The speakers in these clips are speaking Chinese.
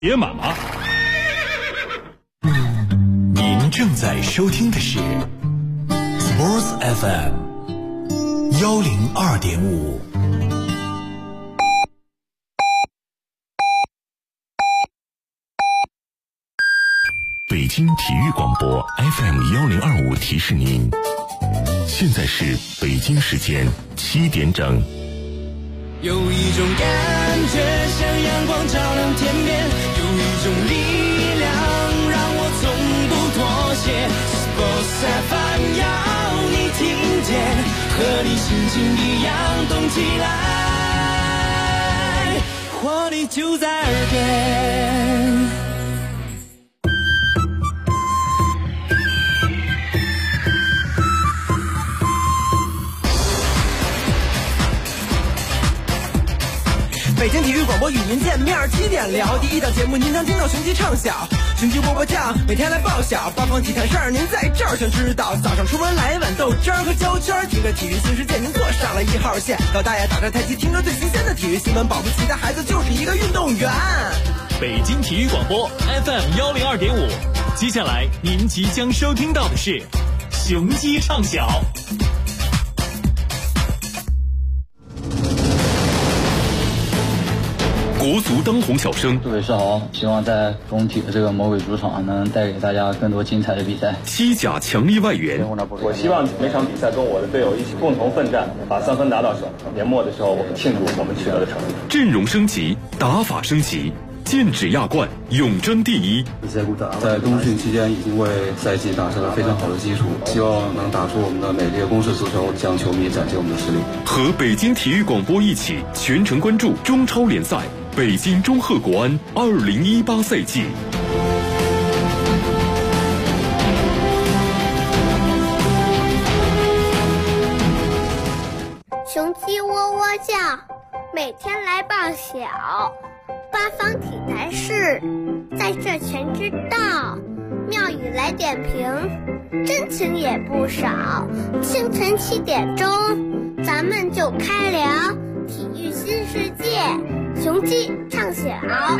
野马。 您正在收听的是 Sports FM 102.5。北京体育广播 FM 1025提示您，现在是北京时间7点整。 有一种感觉像阳光照亮天边，有一种力量让我从不妥协。Sports FM 要你听见，和你心情一样动起来，活力就在耳边。 北京体育广播与您见面，7点聊第一档节目，您能听到雄鸡唱晓，雄鸡波波酱，每天来报晓，八方体坛事儿您在这儿全知道。早上出门来一碗豆汁儿和焦圈，听着体育新世界，您坐上了1号线。老大爷打着太极，听着最新鲜的体育新闻，保不齐的孩子就是一个运动员。 北京体育广播 FM 102.5，接下来您即将收听到的是雄鸡唱晓。 国足当红小生， 各位是好，希望在中体的这个魔鬼主场能带给大家更多精彩的比赛。 西甲强力外援， 我希望每场比赛跟我的队友一起共同奋战，把3分拿到手。年末的时候，我们庆祝我们取得的成绩。 阵容升级，打法升级，剑指亚冠，永争第一。 在冬训期间已经为赛季打下了非常好的基础，希望能打出我们的美丽的攻势足球，向球迷展现我们的实力。 和北京体育广播一起全程关注中超联赛北京中赫国安2018赛季。 雄鸡喔喔叫，每天来报晓，八方体坛事在这全知道。妙语来点评，真情也不少。清晨7点钟，咱们就开聊体育新世界，雄鸡唱晓。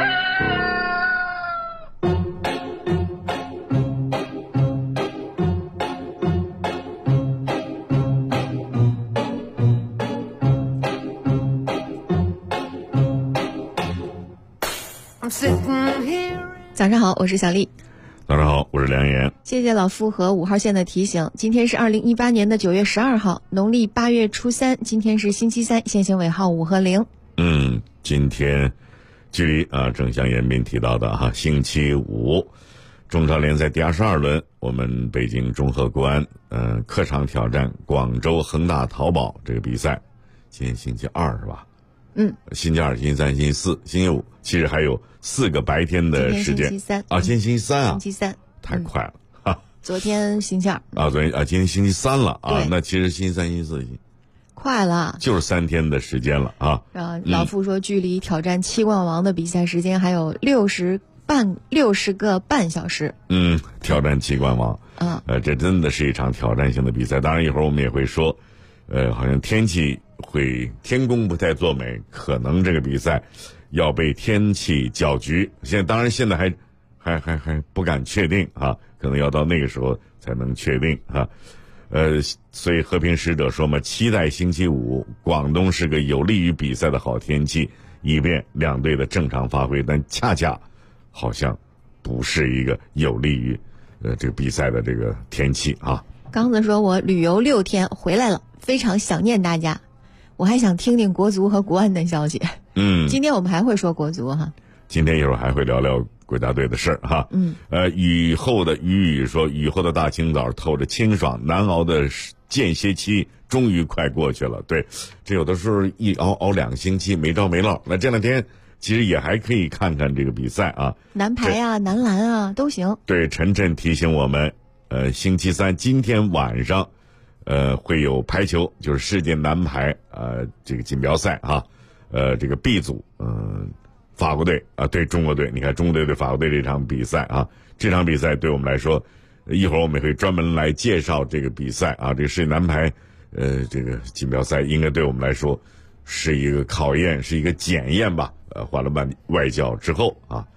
早上好，我是小丽。 早上好，我是梁岩。 谢谢老傅和5号线的提醒。今天是2018年的9月12号，农历8月初3，今天是星期三，线性尾号5和0。 今天距离正像严斌提到的星期五，中超联赛第22轮，我们北京中赫国安客场挑战广州恒大淘宝这个比赛。今天星期二是吧？星期二、星期三、星期四、星期五，其实还有4个白天的时间。 今天星期三今天星期三啊， 星期三太快了哈！ 昨天星期二今天星期三了啊，那其实星期三、星期四快了， 就是3天的时间了啊。 老傅说，距离挑战7冠王的比赛时间还有60个半小时。 挑战7冠王，这真的是一场挑战性的比赛。当然，一会儿我们也会说，好像天公不太作美，可能这个比赛要被天气搅局。现在还不敢确定啊，可能要到那个时候才能确定啊。所以和平使者说嘛，期待星期五广东是个有利于比赛的好天气，以便两队的正常发挥。但恰恰好像不是一个有利于这个比赛的这个天气啊。 刚子说，我旅游6天回来了，非常想念大家。我还想听听国足和国安的消息。今天我们还会说国足哈。 今天一会儿还会聊聊国家队的事儿哈。雨后的雨说，雨后的大清早透着清爽，难熬的间歇期终于快过去了。对，这有的时候一熬2个星期没着没落。那这2天其实也还可以看看这个比赛啊， 男排啊、男篮啊都行。对， 晨晨提醒我们，星期三今天晚上，会有排球，就是世界男排这个锦标赛哈，这个 B 组，法国队对中国队，你看中国队对法国队这场比赛啊，这场比赛对我们来说，一会儿我们也会专门来介绍这个比赛啊，这个世界男排，这个锦标赛应该对我们来说是一个考验，是一个检验吧。换了外教之后啊，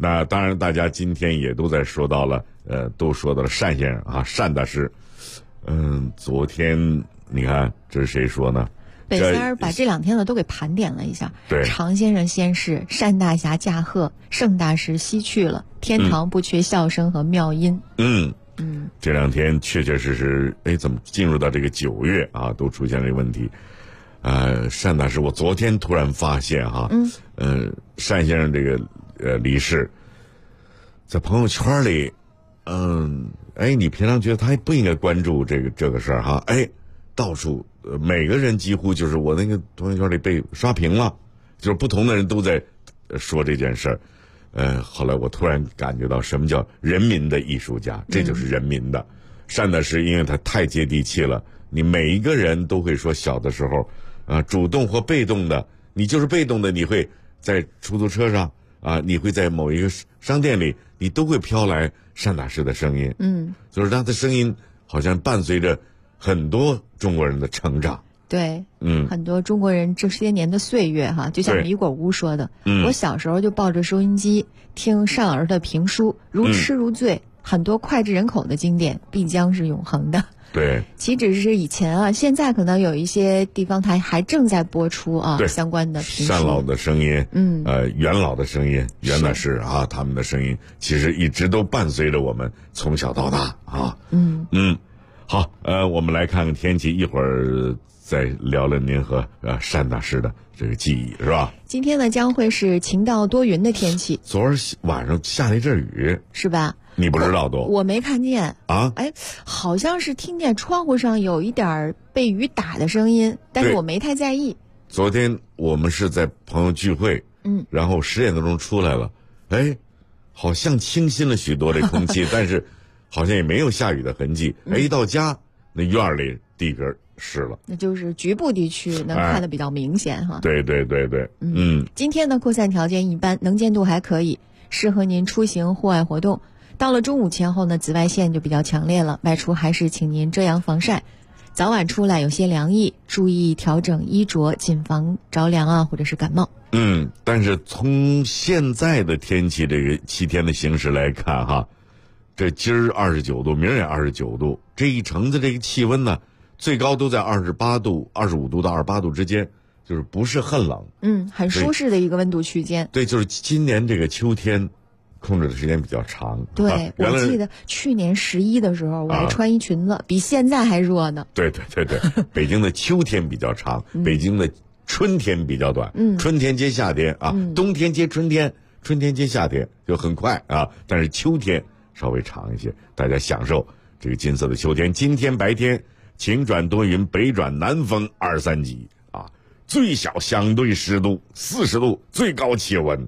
那当然，大家今天也都在说到了，都说到了单先生啊，单大师。昨天你看这是谁说呢？ 北仙儿把这2天呢都给盘点了一下。 对， 常先生先逝，单大侠驾鹤，盛大师西去了，天堂不缺笑声和妙音。 这2天确确实实，怎么进入到这个9月啊，都出现了这个问题。单大师，我昨天突然发现哈，单先生这个离世，在朋友圈里，你平常觉得他还不应该关注这个事儿哈，到处每个人几乎就是我那个朋友圈里被刷屏了，就是不同的人都在说这件事儿。后来我突然感觉到什么叫人民的艺术家，这就是人民的。单大师因为他太接地气了，你每一个人都会说，小的时候主动或被动的，你就是被动的，你会在出租车上你会在某一个商店里，你都会飘来单大师的声音。就是他的声音好像伴随着很多中国人的成长。 对，很多中国人这些年的岁月哈，就像米果屋说的，我小时候就抱着收音机听单老师的评书，如痴如醉，很多脍炙人口的经典必将是永恒的。 对， 岂止是以前现在可能有一些地方台还正在播出相关的评书。 单老的声音，元老的声音，袁大师他们的声音其实一直都伴随着我们从小到大啊。好，我们来看看天气，一会儿再聊聊您和单大师的这个记忆，是吧？ 今天呢将会是晴到多云的天气。 昨儿晚上下了一阵雨， 是吧？ 你不知道都？ 我没看见啊。 好像是听见窗户上有一点被雨打的声音，但是我没太在意。 昨天我们是在朋友聚会，然后10点多钟出来了，好像清新了许多这空气，但是好像也没有下雨的痕迹。一到家，那院里地根湿了， 那就是局部地区能看得比较明显哈。 对。 今天的扩散条件一般，能见度还可以，适合您出行户外活动。到了中午前后呢，紫外线就比较强烈了，外出还是请您遮阳防晒，早晚出来有些凉意，注意调整衣着，谨防着凉或者是感冒。 但是从现在的天气这个7天的形势来看哈，这今儿29度，明儿也29度，这一城的这个气温呢，最高都在28度、25度到28度之间，就是不是很冷。 很舒适的一个温度区间。 对，就是今年这个秋天控制的时间比较长。 对，我记得去年11的时候，我还穿一裙子，比现在还热呢。 对，北京的秋天比较长，北京的春天比较短，春天接夏天冬天接春天，春天接夏天就很快但是秋天稍微长一些，大家享受这个金色的秋天。今天白天晴转多云，北转南风2、3级最小相对湿度40度，最高气温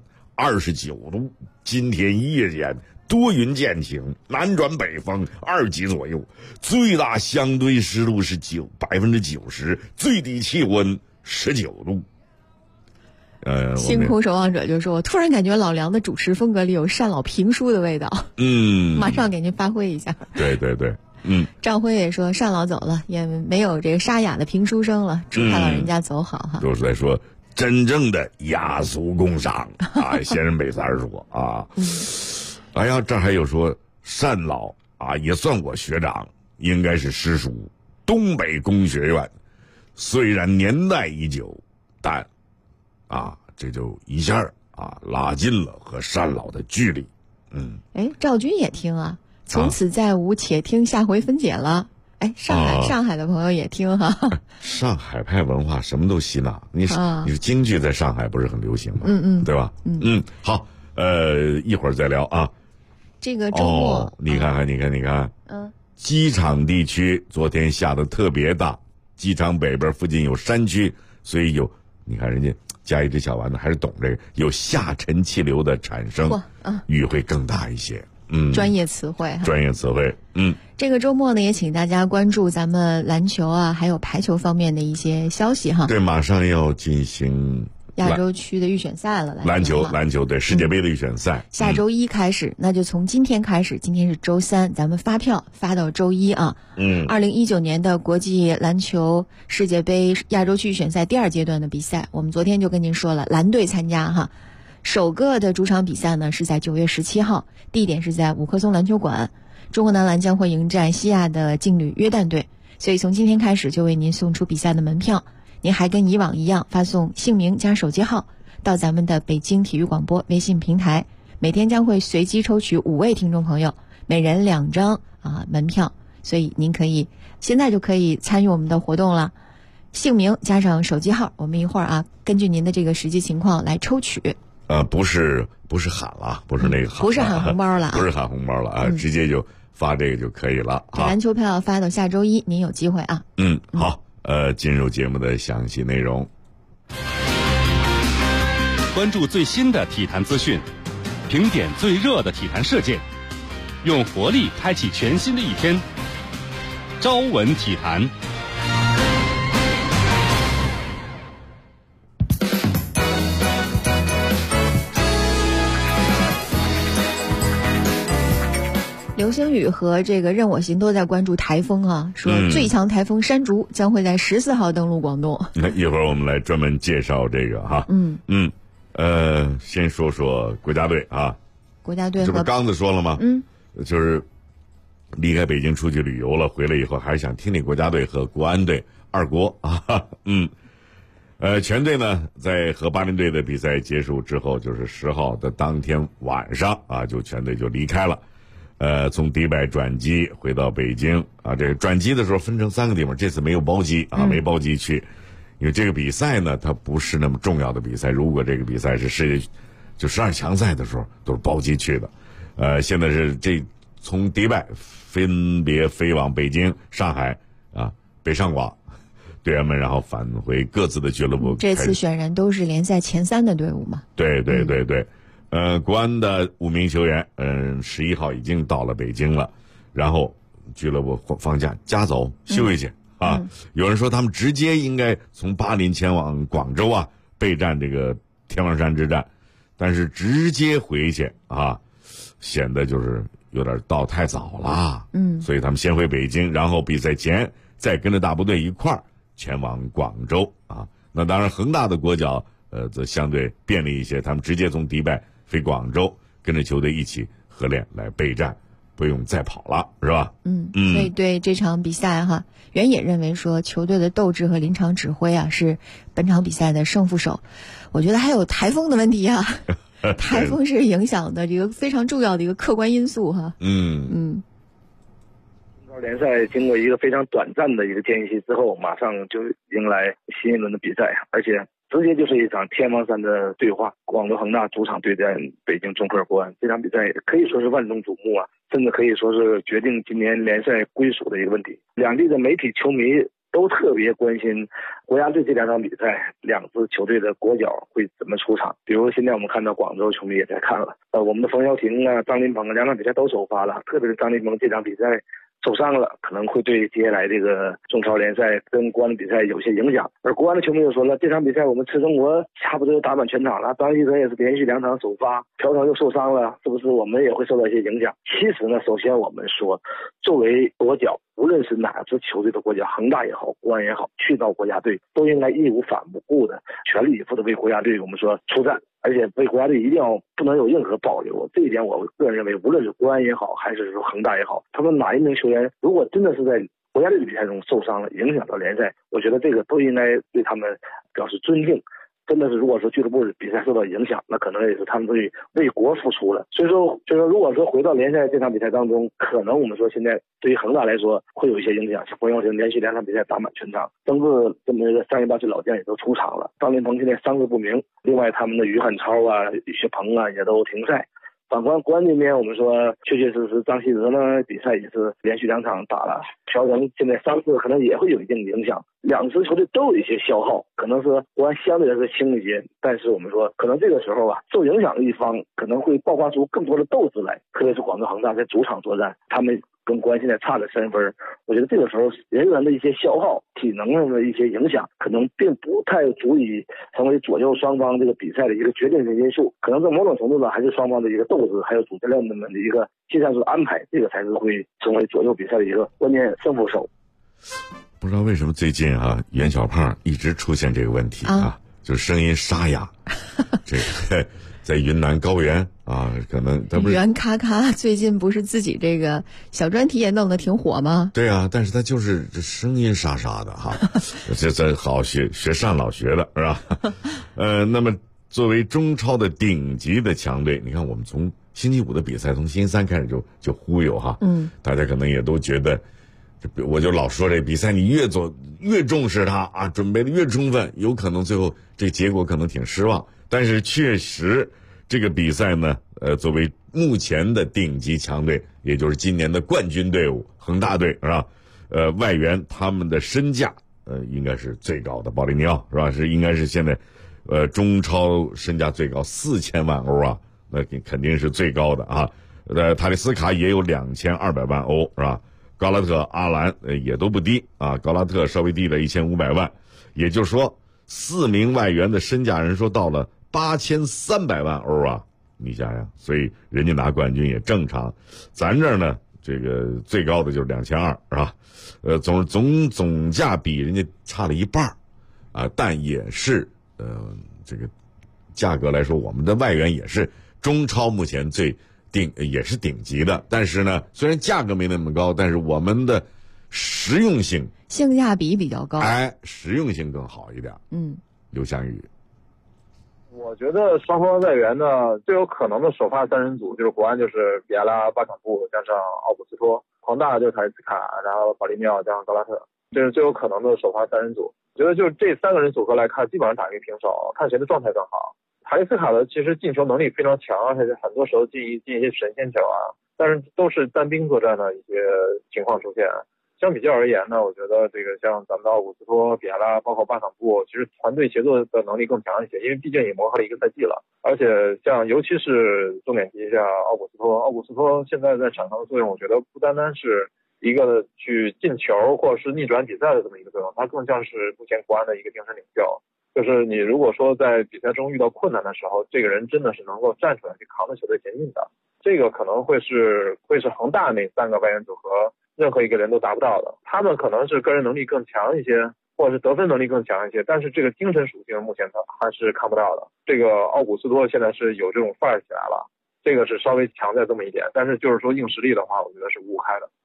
29度。今天夜间多云见晴，南转北风2级左右，最大相对湿度是90%，最低气温19度。 星空守望者就说，我突然感觉老梁的主持风格里有单老评书的味道。马上给您发挥一下。 对。 赵辉也说，单老走了，也没有这个沙哑的评书声了，祝他老人家走好哈。 都是在说真正的雅俗共赏先生北三说这还有说单老也算我学长，应该是师叔，东北工学院，虽然年代已久，但这就一下拉近了和单老的距离。 赵军也听从此再无且听下回分解了。上海的朋友也听哈。 上海派文化什么都吸纳，你说京剧在上海不是很流行吗？对吧？好，一会儿再聊这个周末你看，机场地区昨天下的特别大，机场北边附近有山区，所以你看人家加一只小丸子还是懂这个，有下沉气流的产生，雨会更大一些。 专业词汇。这个周末呢，也请大家关注咱们篮球还有排球方面的一些消息哈。 对，马上要进行亚洲区的预选赛了。 篮球对世界杯的预选赛， 下周1开始，那就从今天开始，今天是周3，咱们发票发到周12019年的国际篮球世界杯亚洲区预选赛第2阶段的比赛，我们昨天就跟您说了，蓝队参加首个的主场比赛呢是在9月17号，地点是在五棵松篮球馆。中国男篮将会迎战西亚的劲旅约旦队，所以从今天开始就为您送出比赛的门票。您还跟以往一样发送姓名加手机号到咱们的北京体育广播微信平台，每天将会随机抽取5位听众朋友，每人2张门票，所以您可以现在就可以参与我们的活动了。姓名加上手机号，我们一会儿根据您的这个实际情况来抽取。 不是喊了，不是那个喊， 不是喊红包了， 不是喊红包了直接就发这个就可以了。 这篮球票发到下周1，您有机会啊。 好，进入节目的详细内容。 关注最新的体坛资讯，评点最热的体坛事件，用活力开启全新的一天。朝闻体坛。 流星雨和这个任我行都在关注台风说最强台风山竹将会在14号登陆广东。 那一会儿我们来专门介绍这个哈。先说说国家队国家队这不刚子说了吗？就是离开北京出去旅游了，回来以后还是想听听国家队和国安队2国全队呢在和巴林队的比赛结束之后，就是10号的当天晚上就全队就离开了。从迪拜转机回到北京这个转机的时候分成3个地方，这次没有包机没包机去，因为这个比赛呢它不是那么重要的比赛，如果这个比赛是世界就12强赛的时候都是包机去的。现在是从迪拜分别飞往北京、上海北上广队员们，然后返回各自的俱乐部。 这次选人都是联赛前3的队伍嘛？ 对。国安的5名球员11号已经到了北京了，然后俱乐部放假加走休息去有人说他们直接应该从巴林前往广州备战这个天王山之战，但是直接回去显得就是有点到太早了所以他们先回北京，然后比赛前再跟着大部队一块儿前往广州那当然恒大的国脚则相对便利一些，他们直接从迪拜飞广州，跟着球队一起合练来备战，不用再跑了，是吧？ 所以对这场比赛原野认为说球队的斗志和临场指挥是本场比赛的胜负手。我觉得还有台风的问题台风是影响的这个非常重要的一个客观因素中超联赛经过一个非常短暂的一个间隙之后，马上就迎来新一轮的比赛，而且直接就是一场天王山的对话。广州恒大主场对战北京中科国安，这场比赛可以说是万众瞩目甚至可以说是决定今年联赛归属的一个问题。两地的媒体、球迷都特别关心国家队这2场比赛2支球队的国脚会怎么出场。比如现在我们看到广州球迷也在看了，我们的冯潇霆张琳芃2场比赛都首发了，特别是张琳芃这场比赛受伤了，可能会对接下来这个中超联赛跟国安的比赛有些影响。而国安的球迷又说了，这场比赛我们吃中国差不多打满全场了，张稀哲也是连续2场首发，朴成又受伤了，是不是我们也会受到一些影响？其实呢，首先我们说，作为国脚，无论是哪支球队的国脚，恒大也好，国安也好，去到国家队都应该义无反顾的全力以赴的为国家队我们说出战，而且为国家队一定要不能有任何保留。这一点我个人认为，无论是国安也好，还是说恒大也好，他们哪一名球员如果真的是在国家队的比赛中受伤了，影响到联赛，我觉得这个都应该对他们表示尊敬。真的是如果说俱乐部比赛受到影响，那可能也是他们对为国付出了。所以说如果说回到联赛这场比赛当中，可能我们说现在对于恒大来说会有一些影响，像冯潇霆连续2场比赛打满全场，曾志这么一个38岁老将也都出场了，张琳芃现在伤势不明，另外他们的于汉超李学鹏也都停赛。反观国安这边，我们说确确实实张稀哲呢比赛也是连续2场打了，朴成现在伤势可能也会有一定影响，2支球队都有一些消耗，可能是国安相对来说轻一些，但是我们说可能这个时候受影响的一方可能会爆发出更多的斗志来，特别是广州恒大在主场作战，他们跟国安现在差了3分，我觉得这个时候人员的一些消耗、体能上的一些影响，可能并不太足以成为左右双方这个比赛的一个决定性因素，可能在某种程度上还是双方的一个斗志，还有主教练们的一个技战术安排，这个才是会成为左右比赛的一个关键胜负手。 不知道为什么最近袁小胖一直出现这个问题就是声音沙哑这个在云南高原啊，可能他不是袁咔咔最近不是自己这个小专题也弄得挺火吗？ 对啊，但是他就是这声音沙沙的哈，这好学单老学的是吧？那么作为中超的顶级的强队，你看我们从星期五的比赛，从星期三开始就忽悠哈，大家可能也都觉得，我就老说这比赛你越重视它啊，准备的越充分，有可能最后这结果可能挺失望。但是确实，这个比赛呢，作为目前的顶级强队，也就是今年的冠军队伍恒大队是吧？外援他们的身价应该是最高的，保利尼奥是吧？应该是现在中超身价最高4000万欧啊，那肯定是最高的啊。塔利斯卡也有2200万欧是吧？高拉特、阿兰也都不低啊，高拉特稍微低了1500万，也就是说4名外援的身价人说到了8300万欧啊，你想想，所以人家拿冠军也正常。咱这儿呢，这个最高的就是2200是吧？总价比人家差了一半啊，但也是这个价格来说，我们的外援也是中超目前也是顶级的。但是呢，虽然价格没那么高，但是我们的实用性、 性价比比较高， 实用性更好一点。刘翔宇。 我觉得双方外援呢，最有可能的首发3人组就是国安就是比埃拉、巴坎布加上奥古斯托，恒大就是塔利斯卡，然后保利尼奥加上高拉特，这是最有可能的首发3人组。我觉得就是这3个人组合来看，基本上打一个平手，看谁的状态更好。塔利斯卡的其实进球能力非常强，而且很多时候进一些神仙球啊，但是都是单兵作战的一些情况出现。相比较而言呢，我觉得这个像咱们的奥古斯托、比埃拉，包括巴坎布，其实团队协作的能力更强一些，因为毕竟也磨合了1个赛季了。而且尤其是重点提一下奥古斯托现在在场上的作用，我觉得不单单是一个去进球或者是逆转比赛的这么一个作用，它更像是目前国安的一个精神领袖。就是你如果说在比赛中遇到困难的时候，这个人真的是能够站出来去扛着球队前进的，这个可能会是恒大那3个外援组合任何一个人都达不到的。他们可能是个人能力更强一些，或者是得分能力更强一些，但是这个精神属性目前他还是看不到的。这个奥古斯托现在是有这种范儿起来了，这个是稍微强在这么一点，但是就是说硬实力的话，我觉得是五五开的。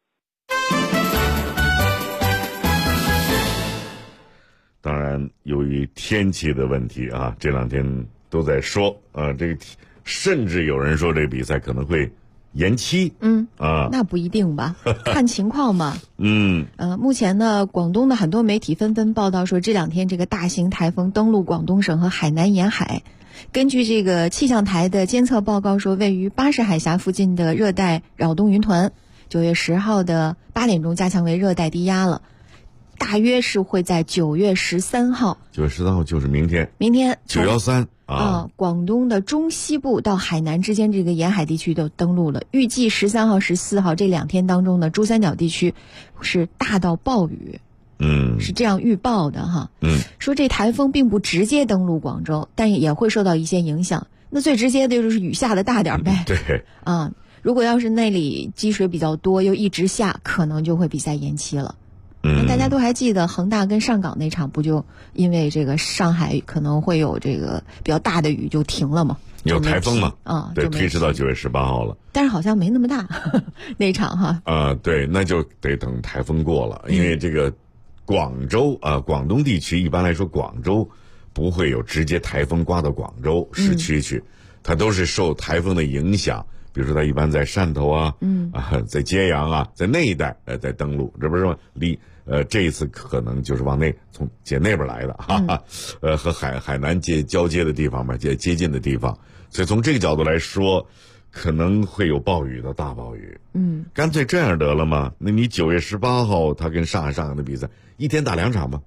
当然，由于天气的问题啊，这2天都在说这个甚至有人说这个比赛可能会延期。 那不一定吧，看情况嘛。目前呢，广东的很多媒体纷纷报道说，这2天这个大型台风登陆广东省和海南沿海。根据这个气象台的监测报告说，位于巴士海峡附近的热带扰动云团，9月10号的8点钟加强为热带低压了。大约是会在9月13号 ，9月13号就是明天913啊， 广东的中西部到海南之间这个沿海地区都登陆了。预计13号、14号这2天当中呢，珠三角地区是大到暴雨，是这样预报的哈。说这台风并不直接登陆广州，但也会受到一些影响。那最直接的就是雨下的大点呗。 对啊，如果要是那里积水比较多，又一直下，可能就会比赛延期了。大家都还记得恒大跟上港那场，不就因为这个上海可能会有这个比较大的雨就停了吗？ 有台风嘛？ 对， 推迟到9月18号了。 但是好像没那么大那场哈。 对，那就得等台风过了，因为这个广州广东地区一般来说，广州不会有直接台风刮到广州市区去，它都是受台风的影响。比如说，它一般在汕头在揭阳在那一带在登陆，这不是这一次可能就是往从那边来的和海南交接的地方嘛，接近的地方，所以从这个角度来说，可能会有暴雨到大暴雨。干脆这样得了嘛？那你9月18号他跟上港的比赛，一天打2场吗？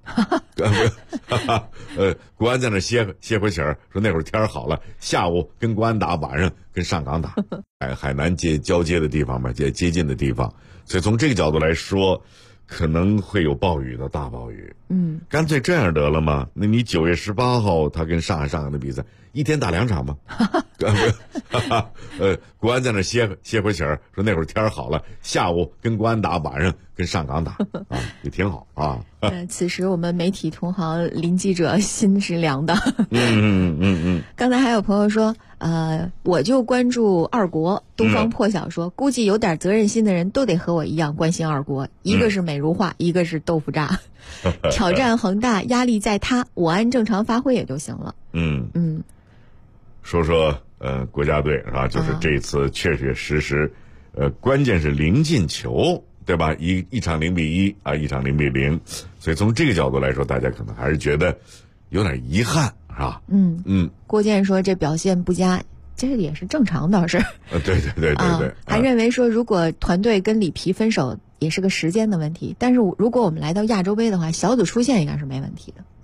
国安在那歇会气儿，说那会儿天好了，下午跟国安打，晚上跟上港打。海南交接的地方嘛，接近的地方，所以从这个角度来说，可能会有暴雨到大暴雨。 干脆这样得了嘛？那你9月18号他跟上海的比赛，一天打2场吗？国安在那歇会气儿，说那会儿天好了，下午跟国安打，晚上跟上港打啊，也挺好啊。 此时我们媒体同行林记者心是凉的。刚才还有朋友说，我就关注二国。东方破晓说，估计有点责任心的人都得和我一样关心二国，一个是美如画，一个是豆腐渣。挑战恒大，压力在他，我按正常发挥也就行了。 说国家队是吧？就是这次确确实实，关键是零进球，对吧？一场0-1啊，一场0-0，所以从这个角度来说，大家可能还是觉得有点遗憾，是吧？ 郭健说这表现不佳，这个也是正常倒是。 对。 还认为说，如果团队跟里皮分手，也是个时间的问题。但是如果我们来到亚洲杯的话，小组出线应该是没问题的。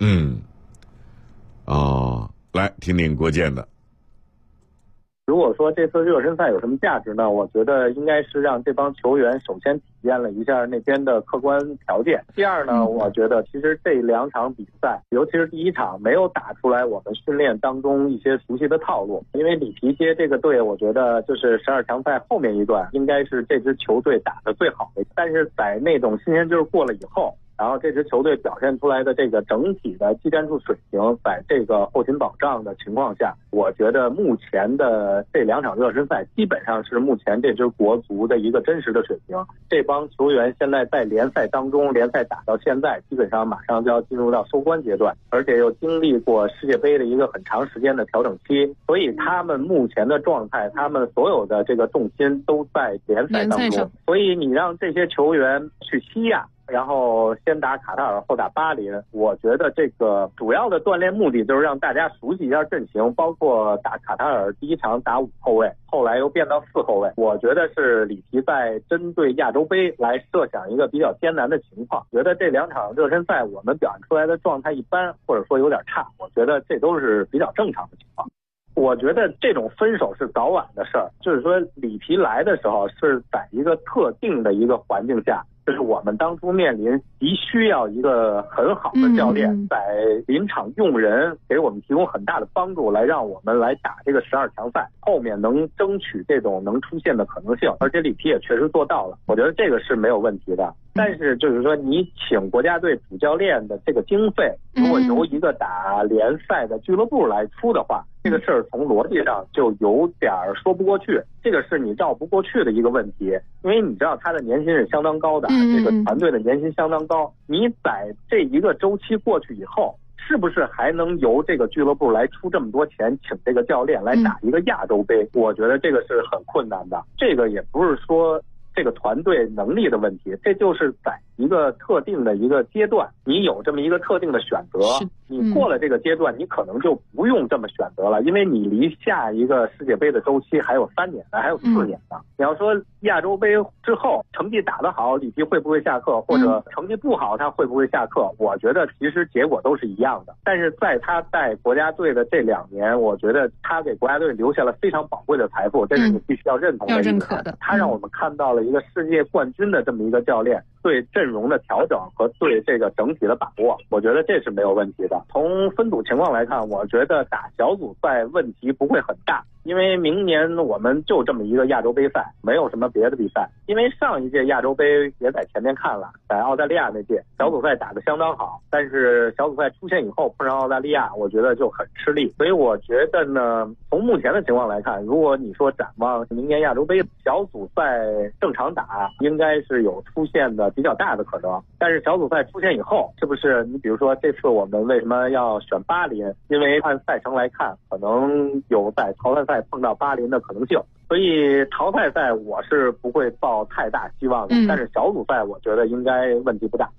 来听听郭健的。 如果说这次热身赛有什么价值呢？我觉得应该是让这帮球员首先体验了一下那边的客观条件。第二呢，我觉得其实这2场比赛，尤其是第1场，没有打出来我们训练当中一些熟悉的套路。因为里皮接这个队，我觉得就是12强赛后面一段应该是这支球队打得最好的。但是在那种新鲜劲儿过了以后，然后这支球队表现出来的这个整体的技战术水平，在这个后勤保障的情况下，我觉得目前的这2场热身赛基本上是目前这支国足的一个真实的水平。这帮球员现在在联赛当中，联赛打到现在，基本上马上就要进入到收官阶段，而且又经历过世界杯的一个很长时间的调整期，所以他们目前的状态，他们所有的这个重心都在联赛当中。所以你让这些球员去西亚，然后先打卡塔尔，后打巴林，我觉得这个主要的锻炼目的就是让大家熟悉一下阵型，包括打卡塔尔第1场打5后卫，后来又变到4后卫。我觉得是里皮在针对亚洲杯来设想一个比较艰难的情况。觉得这2场热身赛我们表现出来的状态一般，或者说有点差，我觉得这都是比较正常的情况。我觉得这种分手是早晚的事儿，就是说里皮来的时候是在一个特定的一个环境下，就是我们当初面临急需要一个很好的教练在临场用人，给我们提供很大的帮助，来让我们来打这个12强赛，后面能争取这种能出现的可能性，而且里皮也确实做到了，我觉得这个是没有问题的。但是就是说你请国家队主教练的这个经费，如果由一个打联赛的俱乐部来出的话，这个事儿从逻辑上就有点说不过去，这个是你绕不过去的一个问题。因为你知道他的年薪是相当高的，这个团队的年薪相当高，你在这一个周期过去以后，是不是还能由这个俱乐部来出这么多钱请这个教练来打一个亚洲杯？我觉得这个是很困难的。这个也不是说这个团队能力的问题，这就是在一个特定的一个阶段，你有这么一个特定的选择，你过了这个阶段，你可能就不用这么选择了，因为你离下一个世界杯的周期还有3年呢，还有4年呢。你要说亚洲杯之后成绩打得好，里皮会不会下课，或者成绩不好他会不会下课，我觉得其实结果都是一样的。但是在他在国家队的这2年，我觉得他给国家队留下了非常宝贵的财富，这是你必须要认同的，要认可的。他让我们看到了一个世界冠军的这么一个教练对阵容的调整和对这个整体的把握，我觉得这是没有问题的。从分组情况来看，我觉得打小组赛问题不会很大，因为明年我们就这么一个亚洲杯赛，没有什么别的比赛。因为上一届亚洲杯也在前面看了，在澳大利亚那届小组赛打得相当好，但是小组赛出线以后碰上澳大利亚，我觉得就很吃力。所以我觉得呢，从目前的情况来看，如果你说展望明年亚洲杯小组赛正常打，应该是有出现的比较大的可能。但是小组赛出现以后，是不是你比如说这次我们为什么要选巴林？因为按赛程来看，可能有在淘汰赛碰到巴林的可能性。所以淘汰赛我是不会抱太大希望的，但是小组赛我觉得应该问题不大。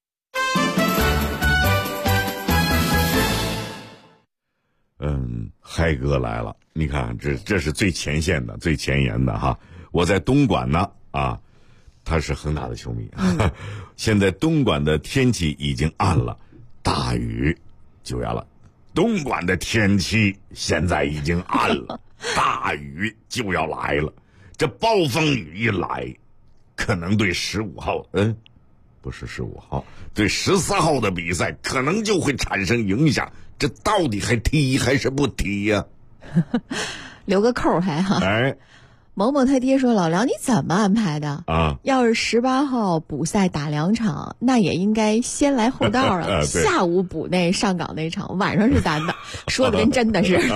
嗨哥来了，你看这是最前线的、最前沿的哈。我在东莞呢啊，他是恒大的球迷。现在东莞的天气已经暗了，大雨就要了。东莞的天气现在已经暗了，大雨就要来了。这暴风雨一来，可能对15号不是15号，对14号的比赛可能就会产生影响。这到底还踢还是不踢呀？ 留个扣还哈。 哎， 萌萌他爹说：“老梁，你怎么安排的啊？ 要是18号补赛打2场，那也应该先来后到啊。下午补那上港那场，晚上是咱的。”说的跟真的是。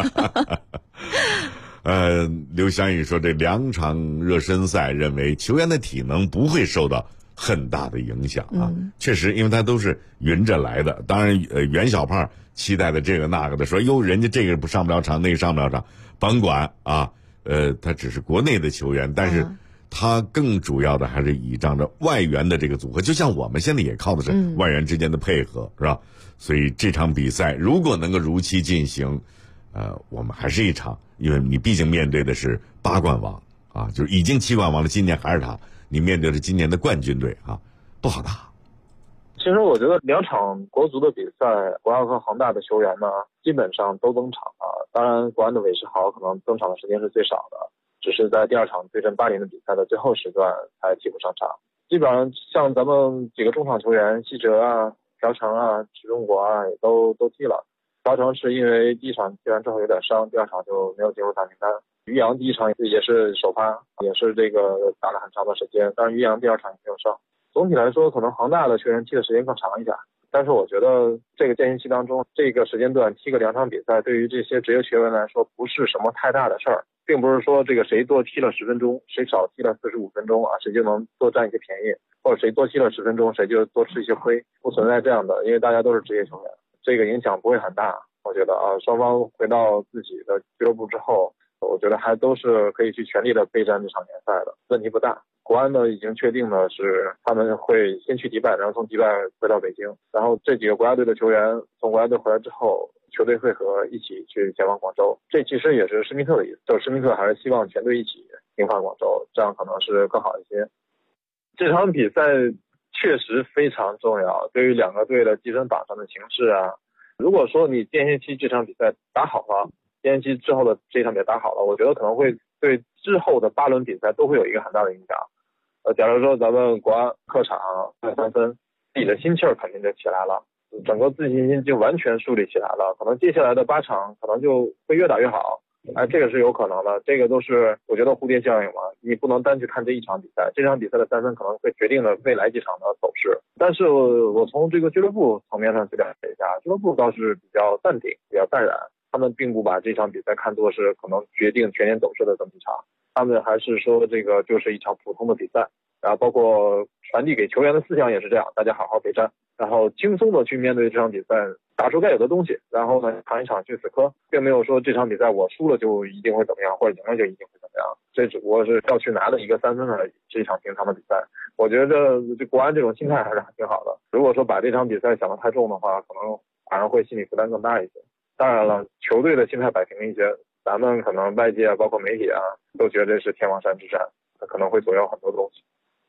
刘翔宇说，这2场热身赛认为球员的体能不会受到很大的影响啊。确实，因为他都是匀着来的。当然，袁小胖期待的这个那个的说，哟，人家这个上不了场，那个上不了场，甭管啊。他只是国内的球员，但是他更主要的还是倚仗着外援的这个组合，就像我们现在也靠的是外援之间的配合，是吧？所以这场比赛如果能够如期进行，我们还是一场，因为你毕竟面对的是8冠王啊，就是已经7冠王了，今年还是他，你面对着今年的冠军队啊，不好打。 其实我觉得2场国足的比赛，国安和恒大的球员呢，基本上都登场啊。当然，国安的韦世豪可能登场的时间是最少的，只是在第2场对阵巴林的比赛的最后时段才替补上场。基本上像咱们几个中场球员，希哲啊、朴成啊、池中国啊，也都踢了。朴成是因为第1场踢完之后有点伤，第2场就没有进入大名单。于洋第1场也是首发，也是这个打了很长的时间，但是于洋第2场也没有上。总体来说，可能恒大的球员踢的时间更长一下，但是我觉得这个间歇期当中，这个时间段踢个2场比赛，对于这些职业球员来说不是什么太大的事儿，并不是说这个谁多踢了10分钟，谁少踢了45分钟啊，谁就能多占一些便宜，或者谁多踢了10分钟，谁就多吃一些亏，不存在这样的，因为大家都是职业球员，这个影响不会很大。我觉得啊，双方回到自己的俱乐部之后，我觉得还都是可以去全力的备战这场联赛的，问题不大。国安呢已经确定的是他们会先去迪拜，然后从迪拜回到北京，然后这几个国家队的球员从国家队回来之后，球队会和一起去前往广州。这其实也是施密特的意思，就是施密特还是希望全队一起进发广州，这样可能是更好一些。这场比赛确实非常重要，对于2个队的积分榜上的形势啊，如果说你间歇期这场比赛打好了，间歇期之后的这场比赛打好了，我觉得可能会对之后的8轮比赛都会有一个很大的影响。假如说咱们国安客场带3分，自己的心气儿肯定就起来了，整个自信心就完全树立起来了，可能接下来的8场可能就会越打越好。这个是有可能的，这个都是我觉得蝴蝶效应嘛，你不能单去看这一场比赛，这场比赛的3分可能会决定了未来几场的走势。但是我从这个俱乐部层面上去了解一下，俱乐部倒是比较淡定，比较淡然，他们并不把这场比赛看作是可能决定全年走势的这么一场，他们还是说这个就是一场普通的比赛，然后包括传递给球员的思想也是这样，大家好好备战，然后轻松的去面对这场比赛，打出该有的东西，然后呢场一场去死磕，并没有说这场比赛我输了就一定会怎么样，或者赢了就一定会怎么样，这只不过是要去拿的一个3分而已，是一场平常的比赛。我觉得这国安这种心态还是挺好的，如果说把这场比赛想得太重的话，可能反而会心理负担更大一些。当然了，球队的心态摆平一些，咱们可能外界啊，包括媒体啊，都觉得这是天王山之战，它可能会左右很多东西。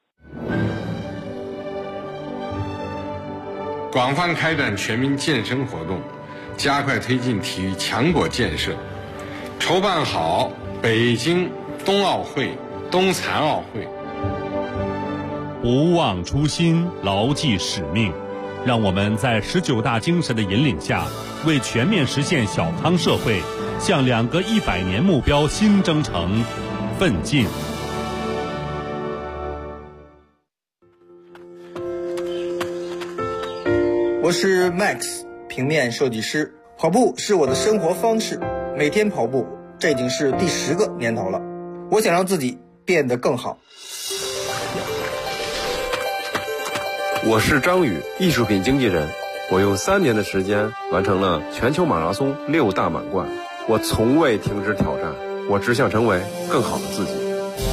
广泛开展全民健身活动，加快推进体育强国建设，筹办好北京冬奥会、冬残奥会。 不忘初心，牢记使命，让我们在19大精神的引领下，为全面实现小康社会，向2个100年目标新征程奋进。 我是 Max， 平面设计师。跑步是我的生活方式，每天跑步，这已经是第10个年头了。我想让自己变得更好。 我是张宇，艺术品经纪人。我用3年的时间完成了全球马拉松6大满贯。我从未停止挑战，我只想成为更好的自己。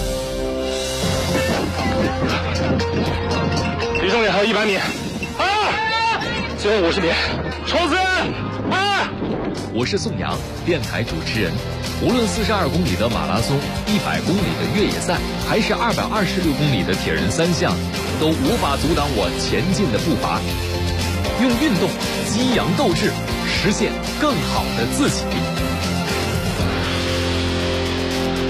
离终点还有100米，最后50米，冲刺！ 我是宋阳，电台主持人。无论42公里的马拉松、100公里的越野赛，还是226公里的铁人3项，都无法阻挡我前进的步伐。用运动激扬斗志，实现更好的自己。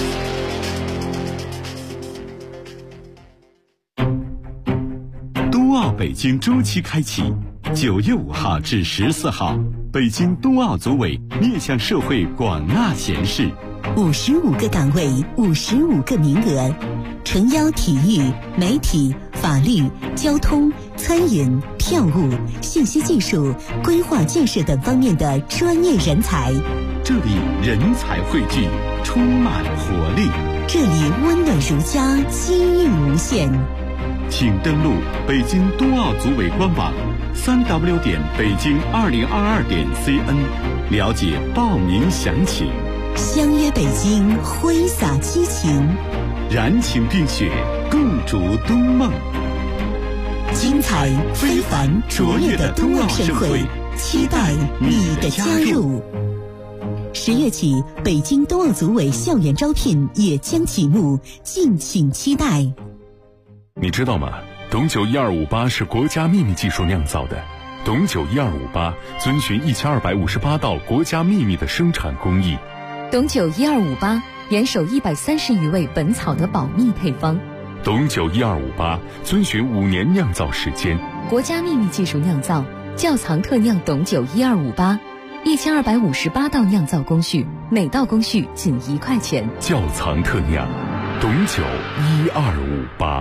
冬奥北京周期开启，9月5号至14号，北京冬奥组委面向社会广纳贤士 ，55个岗位，55个名额，诚邀体育、媒体、法律、交通、餐饮、票务、信息技术、规划建设等方面的专业人才。 这里人才汇聚，充满活力。 这里温暖如家，机遇无限。 请登录北京冬奥组委官网3w 点北京2022.cn， 了解报名详情。 相约北京，挥洒激情， 燃情并雪，共筑冬梦。 精彩非凡卓越的冬奥盛会，期待你的加入。10月起，北京冬奥组委校园招聘也将启幕，敬请期待。 你知道吗？董酒1258是国家秘密技术酿造的。董酒1258遵循1258道国家秘密的生产工艺。 董酒1258严守130余位本草的保密配方。 董酒1258遵循5年酿造时间。 国家秘密技术酿造，窖藏特酿董酒1258，1258道酿造工序，每道工序仅1块钱。 窖藏特酿，董酒1258。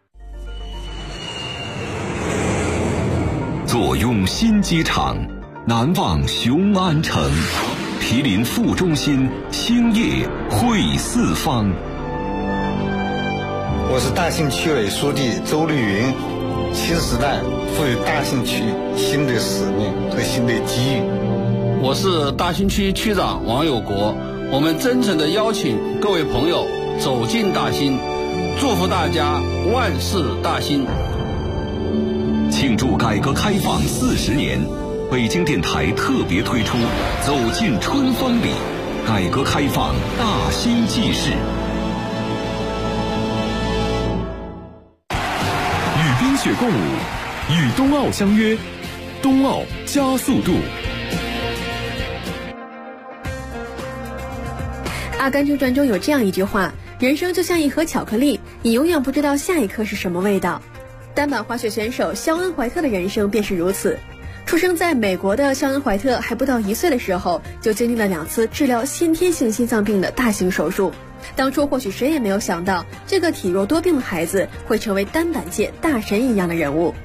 坐拥新机场，难忘雄安城，毗邻副中心，兴业汇四方。 我是大兴区委书记周绿云。新时代赋予大兴区新的使命和新的机遇。 我是大兴区区长王有国。我们真诚地邀请各位朋友走进大兴，祝福大家万事大兴。 庆祝改革开放40年，北京电台特别推出《走进春风里》，改革开放大兴纪事。 与冰雪共舞，与冬奥相约，冬奥加速度。 阿甘正传中有这样一句话：人生就像一盒巧克力，你永远不知道下一颗是什么味道。单板滑雪选手肖恩·怀特的人生便是如此。出生在美国的肖恩·怀特还不到1岁的时候，就经历了2次治疗先天性心脏病的大型手术。当初或许谁也没有想到，这个体弱多病的孩子会成为单板界大神一样的人物。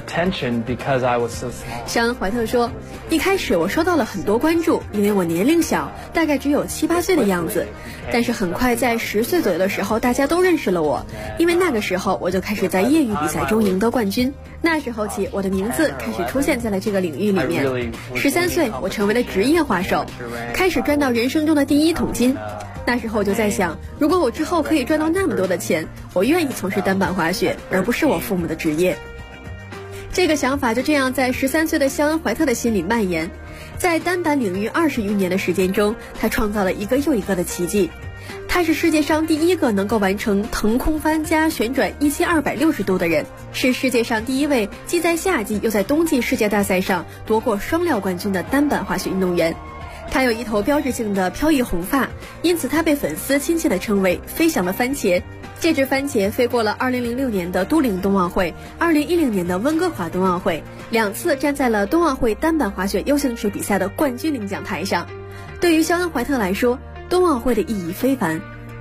肖恩·怀特说，一开始我收到了很多关注，因为我年龄小，大概只有7、8岁的样子。但是很快在10岁左右的时候，大家都认识了我，因为那个时候我就开始在业余比赛中赢得冠军。那时候起，我的名字开始出现在了这个领域里面。13岁，我成为了职业滑手，开始赚到人生中的第1桶金。那时候我就在想，如果我之后可以赚到那么多的钱，我愿意从事单板滑雪，而不是我父母的职业。这个想法就这样在13岁的肖恩·怀特的心里蔓延。在单板领域20余年的时间中，他创造了一个又一个的奇迹。他是世界上第1个能够完成腾空翻加旋转1260度的人，是世界上第1位既在夏季又在冬季世界大赛上夺过双料冠军的单板滑雪运动员。他有一头标志性的飘逸红发，因此他被粉丝亲切地称为飞翔的番茄。这只番茄飞过了2006年的都灵冬奥会、2010年的温哥华冬奥会，2次站在了冬奥会单板滑雪优胜池比赛的冠军领奖台上。对于肖恩·怀特来说，冬奥会的意义非凡。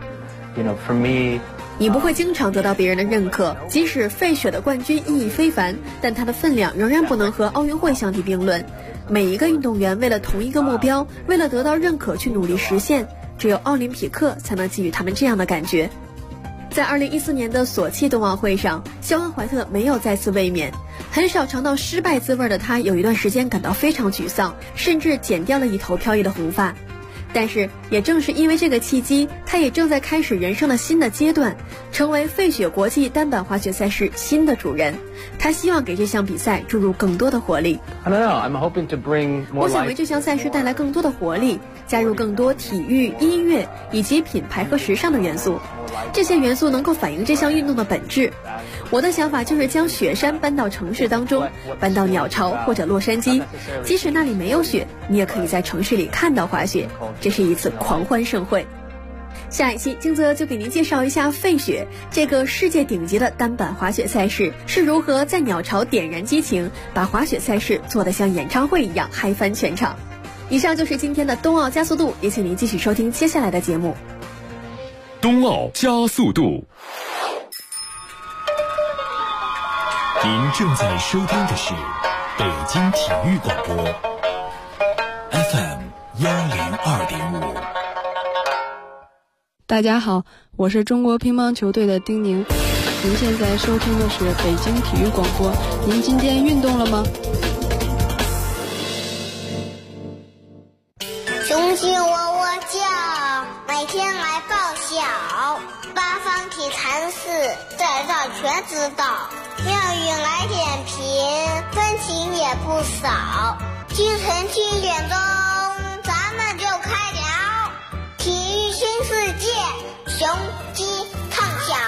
你不会经常得到别人的认可，即使费雪的冠军意义非凡，但它的分量仍然不能和奥运会相提并论。每一个运动员为了同一个目标，为了得到认可去努力实现，只有奥林匹克才能给予他们这样的感觉。在2014年的索契冬奥会上，肖恩·怀特没有再次卫冕。很少尝到失败滋味的他，有一段时间感到非常沮丧，甚至剪掉了一头飘逸的红发。但是也正是因为这个契机，他也正在开始人生的新的阶段，成为费雪国际单板滑雪赛事新的主人。他希望给这项比赛注入更多的活力。我想为这项赛事带来更多的活力，加入更多体育、音乐以及品牌和时尚的元素。这些元素能够反映这项运动的本质。我的想法就是将雪山搬到城市当中，搬到鸟巢或者洛杉矶，即使那里没有雪，你也可以在城市里看到滑雪。这是一次狂欢盛会。 下一期金泽就给您介绍一下费雪这个世界顶级的单板滑雪赛事是如何在鸟巢点燃激情，把滑雪赛事做得像演唱会一样嗨翻全场。以上就是今天的冬奥加速度，也请您继续收听接下来的节目。 冬奥加速度， 您正在收听的是北京体育广播 FM 102.5。 大家好，我是中国乒乓球队的丁宁。您现在收听的是北京体育广播。您今天运动了吗？ 雄鸡喔喔叫，每天来报晓。八方体坛事，在这全知道。妙语来点评，分情也不少。清晨7点钟，咱们就开聊。体育新世界，雄鸡唱晓。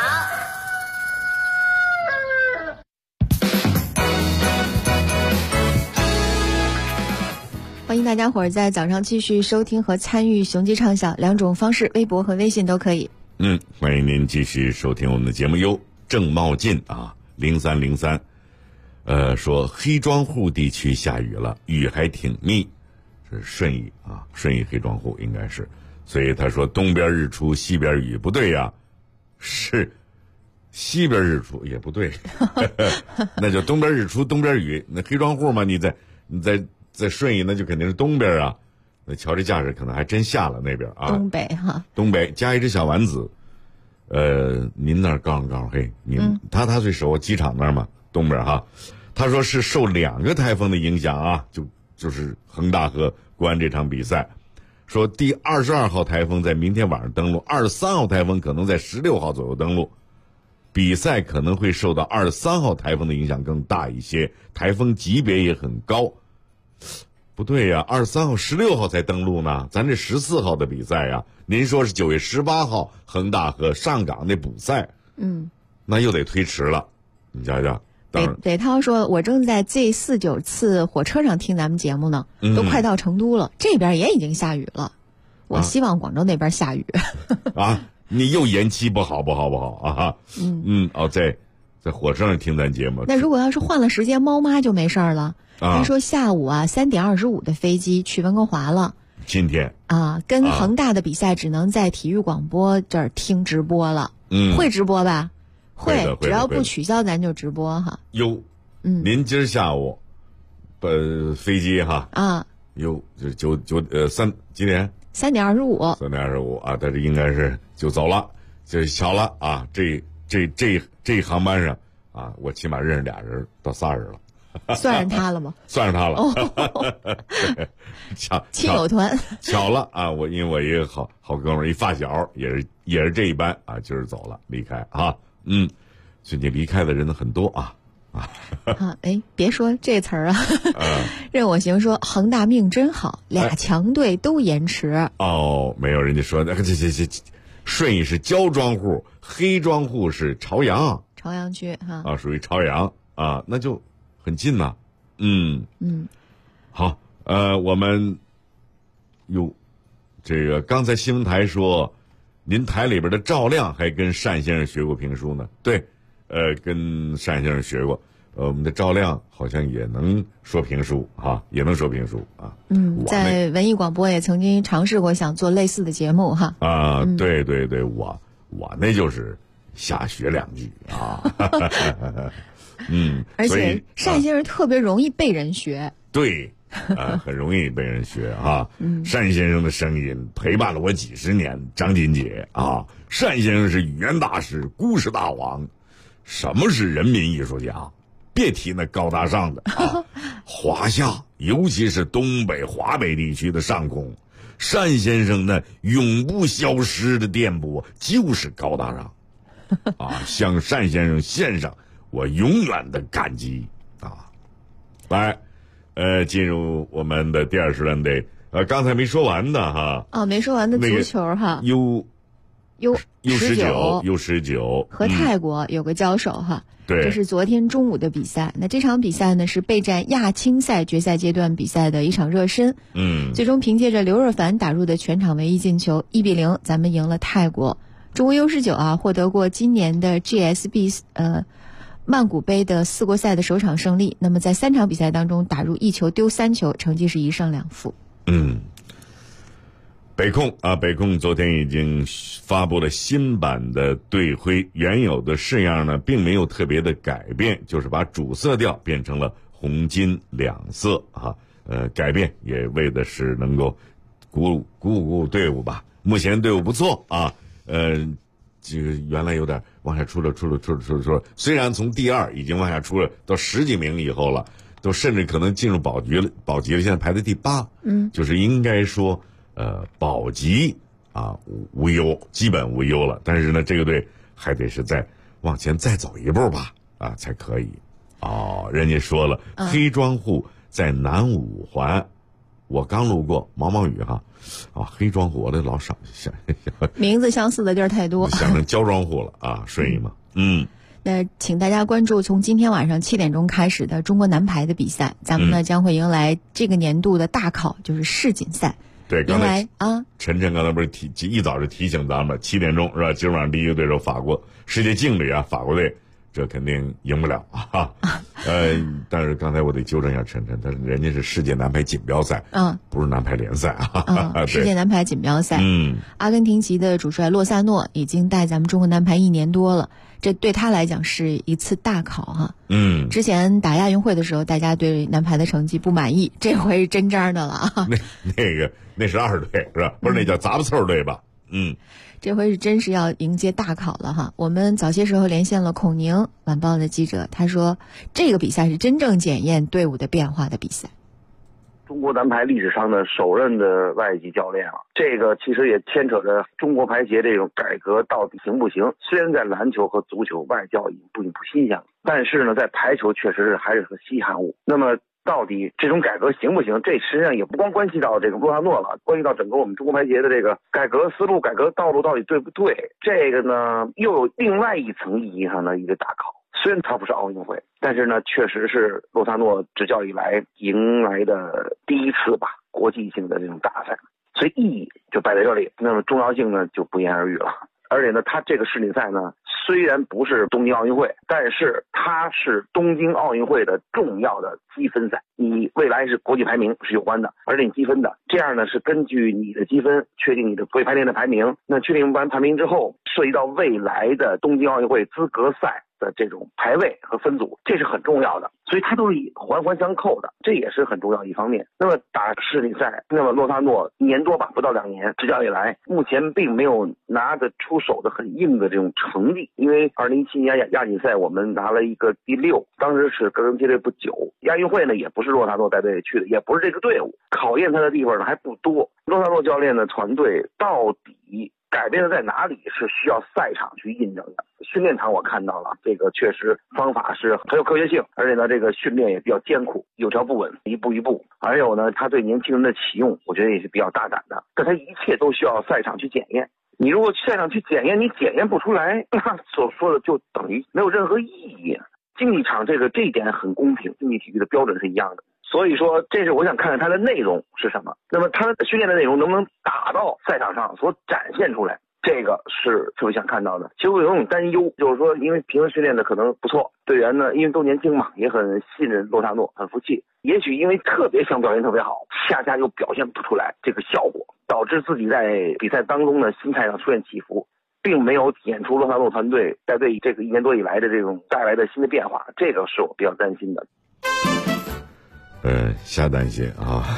欢迎大家伙儿在早上继续收听和参与雄鸡唱晓2种方式，微博和微信都可以。 欢迎您继续收听我们的节目。郑茂进啊，0303，说黑庄户地区下雨了，雨还挺密，是顺义啊，顺义黑庄户应该是，所以他说东边日出西边雨，不对呀，是西边日出也不对，那就东边日出东边雨，那黑庄户嘛，你在顺义那就肯定是东边啊，那瞧这架势可能还真下了那边啊， 东北哈， 东北加一只小丸子。您那儿告诉嘿，他最熟机场那儿嘛，东边哈。他说是受2个台风的影响啊，就是恒大和国安这场比赛。说第22号台风在明天晚上登陆，23号台风可能在16号左右登陆，比赛可能会受到23号台风的影响更大一些，台风级别也很高。不对呀，23号、16号才登陆呢，咱这14号的比赛呀。您说是9月18号恒大和上港那补赛，那又得推迟了。你瞧瞧， 北涛说，我正在 Z49次火车上听咱们节目呢，都快到成都了，这边也已经下雨了。我希望广州那边下雨。 啊，你又延期不好啊？在火车上听咱节目。 那如果要是换了时间，猫妈就没事了。他说下午3点25的飞机去温哥华了。 今天跟恒大的比赛只能在体育广播这儿听直播了。会直播吧？会，只要不取消咱就直播哈。 您今儿下午飞机哈几点？3点25。3点25啊，但是应该是就走了，就巧了啊！这航班上啊，我起码认识俩人到仨人了。 算上他了吗？ 算上他了。 亲友团。 巧了啊！因为我一个好哥们儿，一发小也是这一班啊，今儿走了，离开啊。最近离开的人很多啊。 别说这词儿啊。任我行说恒大命真好，2强队都延迟。 没有，人家说这顺义是焦庄户，黑庄户是朝阳区哈。 属于朝阳啊，那就很近呐。好，我们这个刚才新闻台说，您台里边的赵亮还跟单先生学过评书呢。对，跟单先生学过。我们的赵亮好像也能说评书哈，也能说评书啊。 在文艺广播也曾经尝试过想做类似的节目哈。 对，我那就是瞎学2句啊。 而且单先生特别容易被人学。 对，很容易被人学啊。单先生的声音陪伴了我几十年，张金姐啊，单先生是语言大师、故事大王。什么是人民艺术家？别提那高大上的啊！华夏，尤其是东北、华北地区的上空，单先生那永不消失的电波就是高大上啊！向单先生献上我永远的感激啊！来，进入我们的第2时段得刚才没说完的哈。 没说完的足球哈。 U19 和泰国有个交手哈。 对， 这是昨天中午的比赛。那这场比赛呢是备战亚青赛决赛阶段比赛的一场热身。最终凭借着刘若凡打入的全场唯一进球，1-0，咱们赢了泰国。中国 U19获得过今年的 GSB 曼谷杯的4国赛的首场胜利。那么在3场比赛当中打入1球丢3球，成绩是1胜2负。 北控昨天已经发布了新版的队徽，原有的式样呢并没有特别的改变，就是把主色调变成了红金两色改变也为的是能够鼓舞队伍吧。目前队伍不错这个原来有点往下出了，虽然从第2已经往下出了到10几名以后了，都甚至可能进入保级了，现在排在第8，就是应该说保级无忧，基本无忧了。但是呢，这个队还得是再往前再走一步吧才可以。人家说了，黑庄户在南5环，我刚路过毛毛雨黑庄户我得老想名字相似的地儿太多， 想成焦庄户了顺义嘛。 那请大家关注从今天晚上7点钟开始的中国男排的比赛，咱们呢将会迎来这个年度的大考，就是世锦赛。 对，刚才晨晨刚才不是一早就提醒咱们7点钟是吧？今晚上第一个对手法国，世界劲旅法国队，这肯定赢不了但是刚才我得纠正一下晨晨，人家是世界男排锦标赛，不是男排联赛世界男排锦标赛。阿根廷籍的主帅洛萨诺已经带咱们中国男排1年多了，这对他来讲是一次大考之前打亚运会的时候，大家对男排的成绩不满意，这回是真章的了那是2队是吧？不是那叫杂不凑队吧？ 这回是真是要迎接大考了我们早些时候连线了孔宁晚报的记者，他说这个比赛是真正检验队伍的变化的比赛。 中国男排历史上的首任的外籍教练这个其实也牵扯着中国排协这种改革到底行不行。虽然在篮球和足球外教已经不新鲜了，但是呢，在排球确实还是个稀罕物。那么到底这种改革行不行？这实际上也不光关系到这个洛萨诺了，关系到整个我们中国排协的这个改革思路、改革道路到底对不对？这个呢，又有另外一层意义上的一个大考。虽然它不是奥运会，但是呢，确实是洛萨诺执教以来迎来的第一次吧，国际性的这种大赛，所以意义就摆在这里。那么重要性呢，就不言而喻了。而且呢，它这个世锦赛呢，虽然不是东京奥运会，但是它是东京奥运会的重要的积分赛。你未来是国际排名是有关的，而且你积分的，这样呢是根据你的积分确定你的国际排名的排名。那确定完排名之后，涉及到未来的东京奥运会资格赛的这种排位和分组，这是很重要的，所以它都是环环相扣的，这也是很重要的一方面。那么打世锦赛，那么洛萨诺1年多吧，不到2年执教以来，目前并没有拿得出手的很硬的这种成绩。因为2017年亚锦赛我们拿了一个第6，当时是刚接队不久。亚运会呢也不是洛萨诺带队去的，也不是这个队伍，考验他的地方呢还不多。洛萨诺教练的团队到底改变的在哪里，是需要赛场去印证的。训练场我看到了，这个确实方法是很有科学性，而且呢，这个训练也比较艰苦，有条不紊，一步一步。还有呢，他对年轻人的启用，我觉得也是比较大胆的。但他一切都需要赛场去检验。你如果赛场去检验，你检验不出来，那所说的就等于没有任何意义。竞技场这一点很公平，竞技体育的标准是一样的。所以说，这是我想看看它的内容是什么。那么它的训练的内容能不能打到赛场上所展现出来，这个是特别想看到的。其实我有种担忧，就是说，因为平时训练的可能不错，队员呢因为都年轻嘛，也很信任洛萨诺，很服气。也许因为特别想表现特别好，恰恰又表现不出来这个效果，导致自己在比赛当中呢心态上出现起伏，并没有体现出洛萨诺团队带队这个1年多以来的这种带来的新的变化，这个是我比较担心的。 瞎担心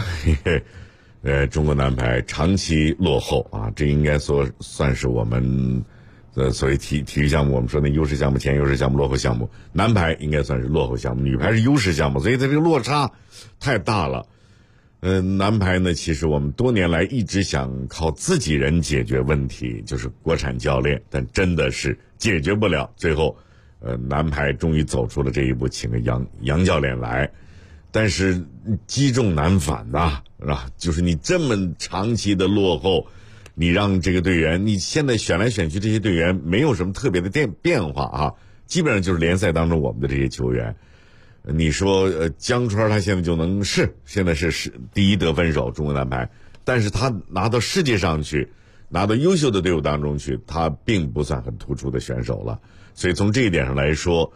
中国男排长期落后这应该算是我们所谓体育项目，我们说那优势项目、前优势项目、落后项目，男排应该算是落后项目，女排是优势项目，所以它这个落差太大了。男排呢，其实我们多年来一直想靠自己人解决问题，就是国产教练，但真的是解决不了。最后，男排终于走出了这一步，请个杨教练来。但是积重难返呐，是吧？就是你这么长期的落后， 你让这个队员，你现在选来选去这些队员没有什么特别的变化啊，基本上就是联赛当中我们的这些球员。你说江川他现在就能现在是第一得分手中国男排，但是他拿到世界上去，拿到优秀的队伍当中去，他并不算很突出的选手了。所以从这一点上来说，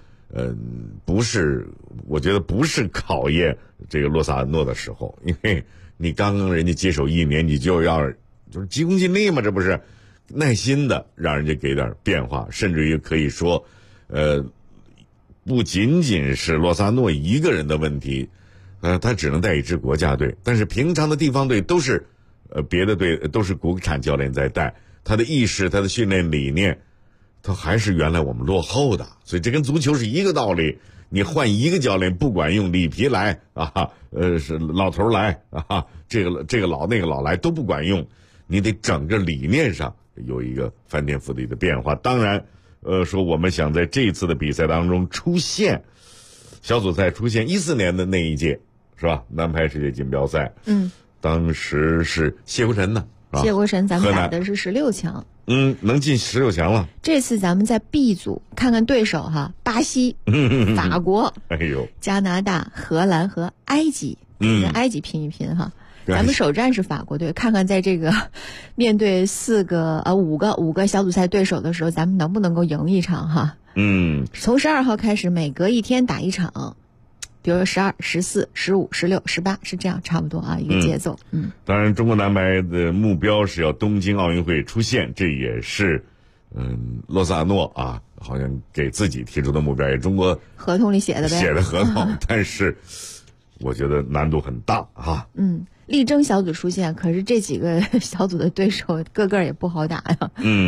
我觉得不是考验这个洛萨诺的时候，因为你刚刚人家接手1年，你就是急功近利嘛，这不是耐心的让人家给点变化，甚至于可以说，不仅仅是洛萨诺一个人的问题，他只能带一支国家队，但是平常的地方队都是别的队都是国产教练在带，他的意识，他的训练理念，他还是原来我们落后的，所以这跟足球是一个道理。你换一个教练不管用，里皮来啊，是老头来啊，这个老那个老来都不管用，你得整个理念上有一个翻天覆地的变化。当然，说我们想在这一次的比赛当中出现小组赛出现14年的那一届是吧？男排世界锦标赛，当时是谢国辰呢， 谢国辰咱们打的是16强。 能进16强了。 这次咱们在 B 组看看对手哈，巴西、法国、加拿大、荷兰和埃及，跟埃及拼一拼哈。咱们首战是法国队，看看在这个面对5个小组赛对手的时候，咱们能不能够赢一场哈。从12号开始，每隔一天打一场。比如12、14、15、16、18是这样差不多啊，一个节奏。 当然中国男排的目标是要东京奥运会出现，这也是洛萨诺啊好像给自己提出的目标，也中国合同里写的合同但是我觉得难度很大啊。 力争小组出现，可是这几个小组的对手个个也不好打呀。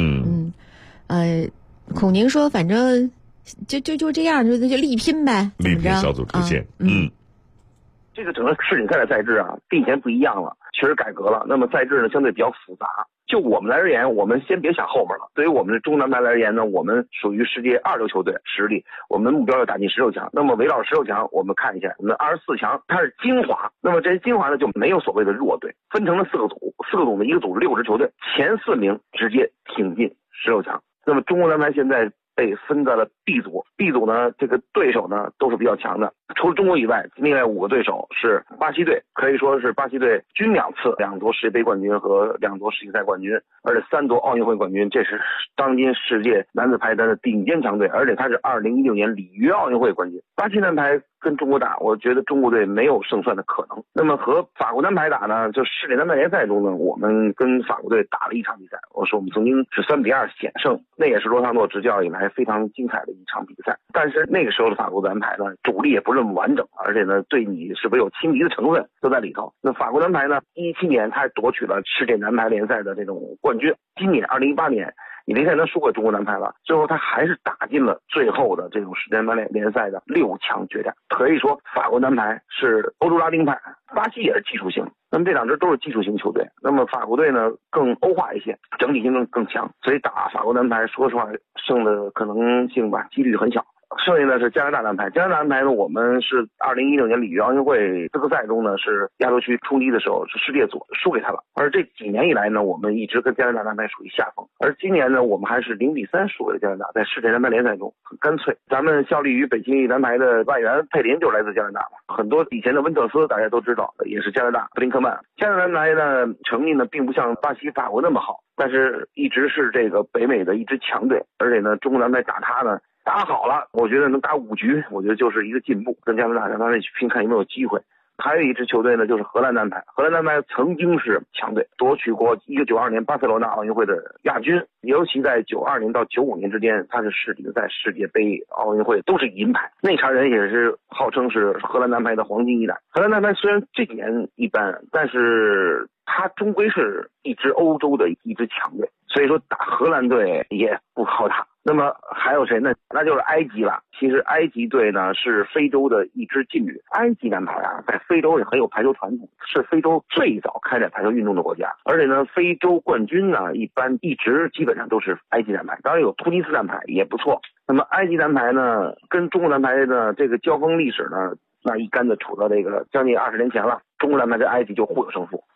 孔宁说反正就这样，就力拼呗， 力拼小组出现。 这个整个世锦赛的赛制啊，跟以前不一样了，确实改革了。那么赛制呢，相对比较复杂。就我们来而言，我们先别想后面了。对于我们的中男排来而言呢，我们属于世界2流球队实力，我们目标要打进16强。那么围绕16强，我们看一下，我们24强它是精华。那么这些精华呢，就没有所谓的弱队，分成了4个组，4个组呢，一个组6支球队，前4名直接挺进16强。那么中国男排现在被分在了 B 组，B 组呢，这个对手呢都是比较强的，除了中国以外，另外5个对手是巴西队，可以说是巴西队均2次2夺世界杯冠军和2夺世锦赛冠军，而且3夺奥运会冠军，这是当今世界男子排坛的顶尖强队，而且他是2016年里约奥运会冠军。巴西男排跟中国打，我觉得中国队没有胜算的可能。那么和法国男排打呢，就世界男排联赛中呢，我们跟法国队打了一场比赛，我说我们曾经是3-2险胜，那也是罗萨诺执教以来非常精彩的一场比赛。但是那个时候的法国男排呢，主力也不是那么完整，而且呢，对你是不是有轻敌的成分都在里头。那法国男排呢，17年他夺取了世界男排联赛的这种冠军，今年2018年。你联赛能输给中国男排了，最后他还是打进了最后的这种世界男排联赛的6强决战。可以说法国男排是欧洲拉丁派，巴西也是技术型，那么这2支都是技术型球队，那么法国队呢更欧化一些，整体性更强，所以打法国男排说实话胜的可能性吧，几率很小。剩下的是加拿大男排，加拿大男排呢，我们是2016年里约奥运会资格赛中呢，是亚洲区冲击的时候是世界组输给他了，而这几年以来呢，我们一直跟加拿大男排属于下风，而今年呢，我们还是0-3输给了加拿大，在世界男排联赛中很干脆。咱们效力于北京男排的外援佩林就来自加拿大嘛，很多以前的温特斯大家都知道也是加拿大，布林克曼。加拿大男排呢成绩呢并不像巴西、法国那么好，但是一直是这个北美的一支强队，而且呢，中国男排打他呢。打好了，我觉得能打5局，我觉得就是一个进步。跟加拿大让他们去拼看有没有机会。还有一支球队呢，就是荷兰男排。荷兰男排曾经是强队，夺取过1992年巴塞罗那奥运会的亚军，尤其在92年到95年之间，他是世锦赛、世界杯、奥运会都是银牌。那茬人也是号称是荷兰男排的黄金一代。荷兰男排虽然这几年一般，但是他终归是一支欧洲的一支强队，所以说打荷兰队也不好打。那么还有谁呢？那就是埃及了。其实埃及队呢是非洲的一支劲旅，埃及男排啊在非洲也很有排球传统，是非洲最早开展排球运动的国家。而且呢，非洲冠军呢一般一直基本上都是埃及男排，当然有突尼斯男排也不错。那么埃及男排呢跟中国男排的这个交锋历史呢，那一竿子杵到这个将近20年前了。中国男排跟埃及就互有胜负，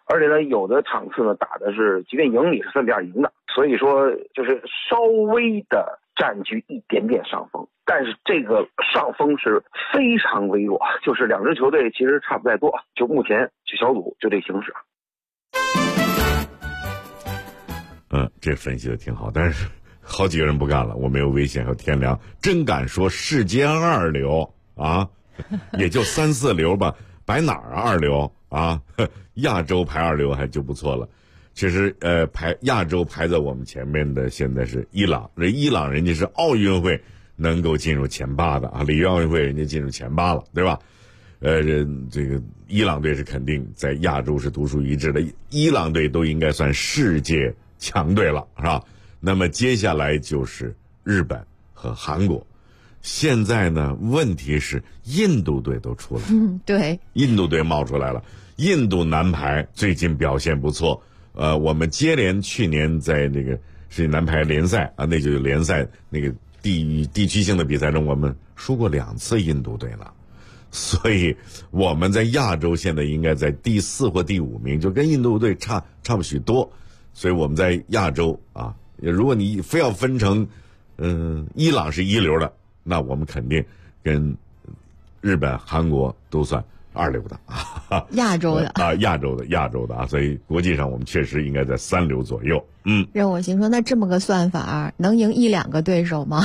而且呢，有的场次呢打的是即便赢你是3比2赢的，所以说就是稍微的占据一点点上风，但是这个上风是非常微弱，就是两支球队其实差不太多，就目前就小组就这形势。 这分析的挺好，但是好几个人不干了，我没有危险和天良，真敢说世界2流啊，也就3、4流吧，摆哪儿啊2流啊？亚洲排2流还就不错了。其实排亚洲排在我们前面的现在是伊朗，伊朗人家是奥运会能够进入前8的啊，里约奥运会人家进入前8了，对吧？这个伊朗队是肯定在亚洲是独树一帜的，伊朗队都应该算世界强队了，是吧？那么接下来就是日本和韩国。现在呢，问题是印度队都出来了， 对， 印度队冒出来了。印度男排最近表现不错，我们接连去年在那个世界男排联赛啊，那就是联赛那个地区性的比赛中，我们输过2次印度队了。所以我们在亚洲现在应该在第4或第5名，就跟印度队差不许多。所以我们在亚洲啊，如果你非要分成，伊朗是1流的，那我们肯定跟日本、韩国都算2流的啊， 亚洲的啊，亚洲的啊，所以国际上我们确实应该在3流左右。 让我心说，那这么个算法，能赢1-2个对手吗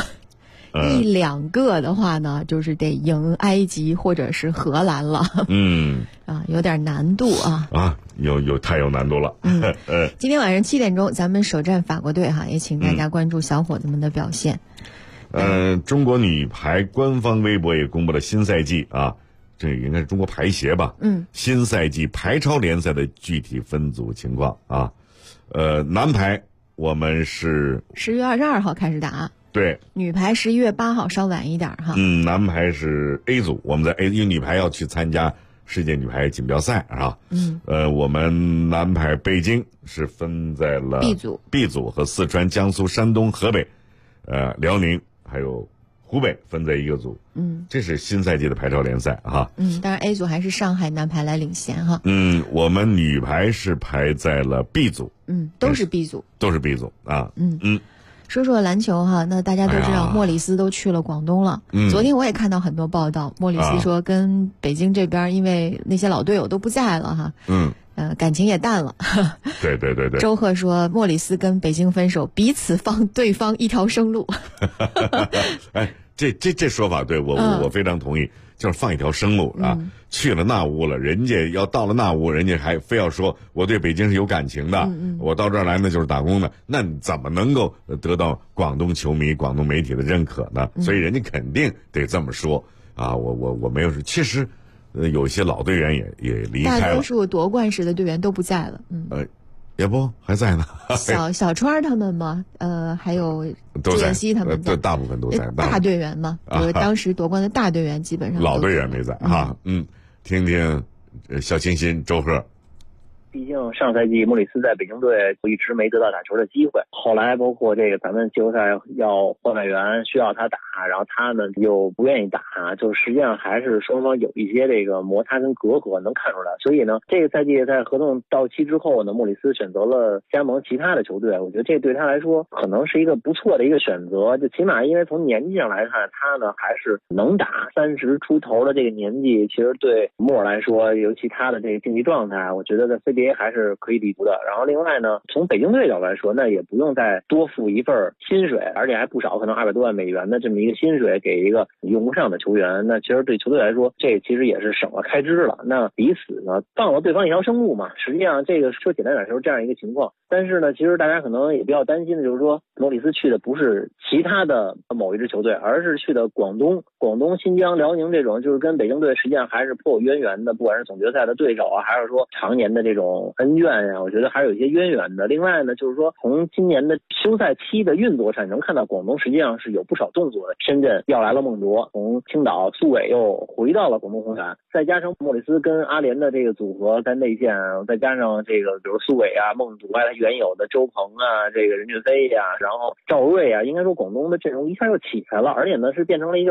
？1-2个的话呢，就是得赢埃及或者是荷兰了。有点难度啊。 太有难度了。 今天晚上7点钟，咱们首战法国队哈，也请大家关注小伙子们的表现。 中国女排官方微博也公布了新赛季啊，这应该是中国排协吧？新赛季排超联赛的具体分组情况啊。男排我们是 10月22号开始打。 对， 女排11月8号稍晚一点哈。 男排是 A 组，我们在 A， 因为女排要去参加世界女排锦标赛啊。我们男排北京是分在了 B 组和四川、江苏、山东、河北，辽宁还有湖北分在一个组。这是新赛季的排超联赛哈。 当然 A 组还是上海男排来领衔哈。 我们女排是排在了 B 组。 都是 B 组。 都是 B 组啊。 说说篮球哈，那大家都知道莫里斯都去了广东了。昨天我也看到很多报道，莫里斯说跟北京这边因为那些老队友都不在了哈，感情也淡了。 对。 周贺说莫里斯跟北京分手，彼此放对方一条生路。 这说法对我非常同意，就是放一条生路啊。去了那屋了，人家要到了那屋，人家还非要说我对北京是有感情的，我到这儿来呢就是打工的，那你怎么能够得到广东球迷、广东媒体的认可呢？所以人家肯定得这么说啊。我没有说，确实，有些老队员也离开了， 大多数夺冠时的队员都不在了。 也不还在呢。 小川他们嘛，还有朱彦西他们在， 大部分都在。 大队员嘛，当时夺冠的大队员基本上老队员没在哈。听听小清新周贺。 毕竟上赛季莫里斯在北京队一直没得到打球的机会，后来包括这个咱们季后赛要换外援需要他打，然后他呢又不愿意打，就实际上还是双方有一些这个摩擦跟隔阂能看出来。所以呢，这个赛季在合同到期之后呢，莫里斯选择了加盟其他的球队，我觉得这对他来说可能是一个不错的一个选择，就起码因为从年纪上来看，他呢还是能打，30出头的这个年纪，其实对莫尔来说，尤其他的这个竞技状态，我觉得在 CBA还是可以立足的。然后另外呢，从北京队角度来说，那也不用再多付一份薪水，而且还不少，可能200多万美元的这么一个薪水给一个用不上的球员，那其实对球队来说，这其实也是省了开支了。那彼此呢放了对方一条生路嘛，实际上这个说简单点就是这样一个情况。但是呢，其实大家可能也比较担心的就是说，莫里斯去的不是其他的某一支球队，而是去的广东、新疆、辽宁这种就是跟北京队实际上还是颇有渊源的，不管是总决赛的对手啊，还是说常年的这种恩怨呀，我觉得还是有一些渊源的。另外呢，就是说从今年的休赛期的运作上，能看到广东实际上是有不少动作的。深圳要来了孟卓，从青岛苏伟又回到了广东宏远，再加上莫里斯跟阿联的这个组合在内线，再加上这个比如苏伟啊、孟卓啊，他原有的周鹏啊、这个任骏飞呀，然后赵睿啊，应该说广东的阵容一下又起来了，而且呢是变成了一个新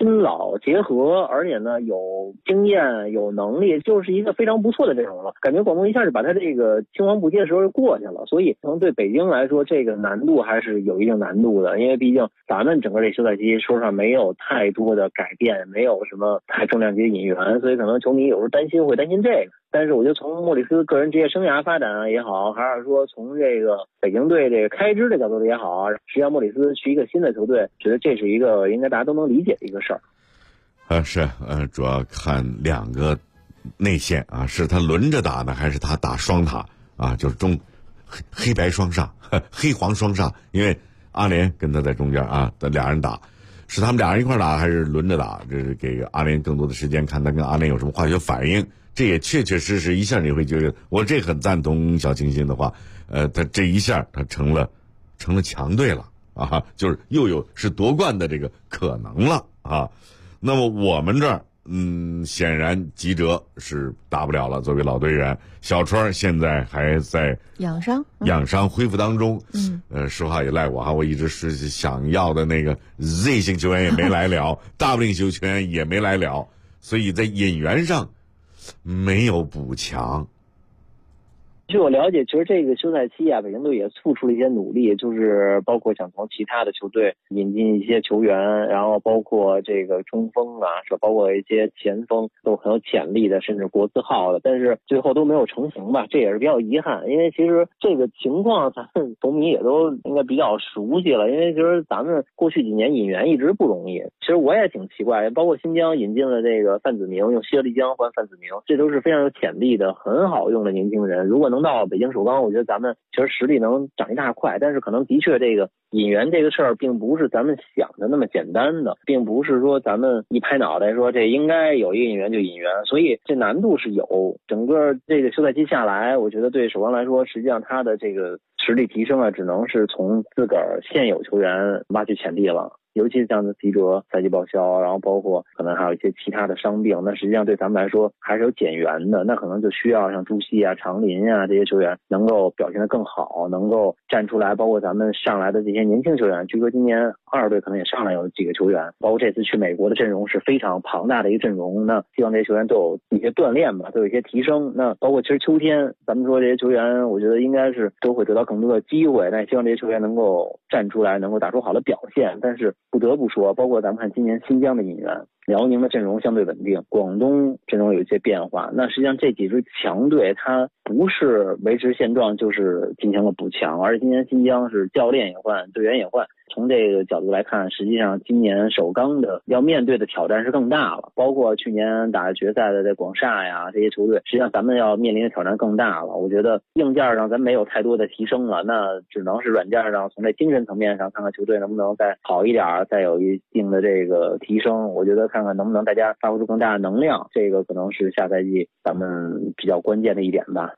新老结合，而且呢有经验有能力，就是一个非常不错的阵容了。感觉广东一下就把他这个青黄不接的时候就过去了，所以可能对北京来说这个难度还是有一定难度的，因为毕竟咱们整个这休赛期说实话没有太多的改变，没有什么太重量级的引援，所以可能球迷有时候会担心这个。但是我觉得从莫里斯个人职业生涯发展也好，还是说从这个北京队这个开支的角度也好，实际上莫里斯去一个新的球队，觉得这是一个应该大家都能理解的一个事儿。 主要看两个内线啊，是他轮着打呢，还是他打双塔啊？就是黑白双煞，黑黄双煞，因为阿联跟他在中间啊，俩人打，是他们俩人一块打还是轮着打？这是给阿联更多的时间，看他跟阿联有什么化学反应。这也确确实实一下你会觉得，我这很赞同小清新的话，他这一下他成了强队了啊，就是又有是夺冠的这个可能了啊。那么我们这儿显然吉哲是打不了了，作为老队员，小川现在还在养伤恢复当中。实话也赖我哈，我一直是想要的那个 Z 型球员也没来了，W 型球员也没来了，所以在引援上没有补强。 据我了解，其实这个休赛期啊，北京队也付出了一些努力，就是包括想从其他的球队引进一些球员，然后包括这个中锋啊，是包括一些前锋都很有潜力的，甚至国字号的，但是最后都没有成型吧，这也是比较遗憾。因为其实这个情况咱们球迷也都应该比较熟悉了，因为其实咱们过去几年引援一直不容易。其实我也挺奇怪，包括新疆引进了这个范子铭，用谢丽江换范子铭，这都是非常有潜力的、很好用的年轻人。如果能到北京首钢，我觉得咱们其实实力能长一大块，但是可能的确这个引援这个事儿并不是咱们想的那么简单的，并不是说咱们一拍脑袋说这应该有一个引援就引援，所以这难度是有。整个这个休赛期下来，我觉得对首钢来说，实际上他的这个实力提升啊，只能是从自个儿现有球员挖掘潜力了。尤其像吉哲赛季报销，然后包括可能还有一些其他的伤病，那实际上对咱们来说还是有减员的，那可能就需要像朱熹啊、长林啊这些球员能够表现得更好，能够站出来，包括咱们上来的这些年轻球员，据说今年22队可能也上来有几个球员，包括这次去美国的阵容是非常庞大的一个阵容，那希望这些球员都有一些锻炼吧，都有一些提升。那包括其实秋天咱们说这些球员，我觉得应该是都会得到更多的机会，但希望这些球员能够站出来，能够打出好的表现。但是不得不说，包括咱们看今年新疆的引援，辽宁的阵容相对稳定，广东阵容有一些变化，那实际上这几支强队它不是维持现状就是进行了补强，而且今年新疆是教练也换，队员也换，从这个角度来看，实际上今年首钢的要面对的挑战是更大了，包括去年打决赛的这广厦呀这些球队，实际上咱们要面临的挑战更大了。我觉得硬件上咱没有太多的提升了，那只能是软件上从这精神层面上看看球队能不能再好一点，再有一定的这个提升。我觉得看看能不能大家发挥出更大的能量，这个可能是下赛季咱们比较关键的一点吧。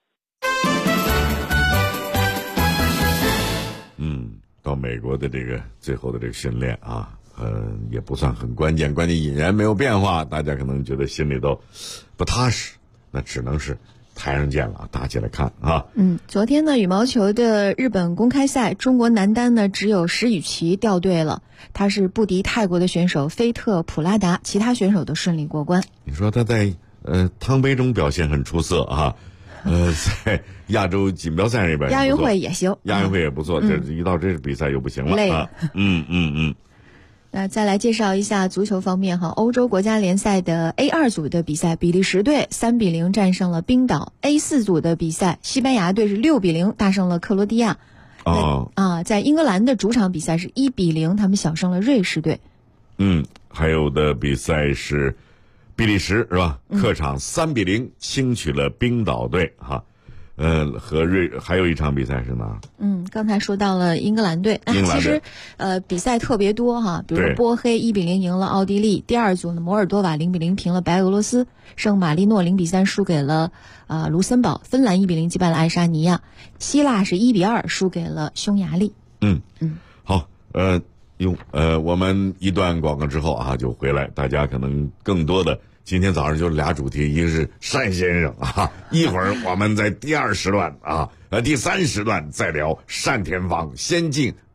到美国的这个最后的这个训练啊，也不算很关键，关键引援没有变化，大家可能觉得心里都不踏实，那只能是台上见了，打起来看啊。 昨天呢，羽毛球的日本公开赛，中国男单呢只有石宇奇掉队了，他是不敌泰国的选手菲特普拉达，其他选手都顺利过关。 你说他在汤杯中表现很出色啊。在亚洲锦标赛这边， 亚运会也行， 亚运会也不错，这一到这比赛就不行了啊。 那再来介绍一下足球方面哈，欧洲国家联赛的 A2 组的比赛，比利时队3-0战胜了冰岛。A4 组的比赛，西班牙队是6-0大胜了克罗地亚。在英格兰的主场比赛是1-0，他们小胜了瑞士队。 还有的比赛是比利时是吧？客场3-0轻取了冰岛队哈。还有一场比赛是哪？ 刚才说到了英格兰队，其实比赛特别多哈，比如说波黑1-0赢了奥地利，第二组呢摩尔多瓦0-0平了白俄罗斯，圣马力诺0-3输给了卢森堡，芬兰1-0击败了爱沙尼亚，希腊是1-2输给了匈牙利。 好，我们一段广告之后啊就回来，大家可能更多的。今天早上就俩主题，一个是单先生啊，一会儿我们在第2时段啊，第3时段再聊单田芳，先进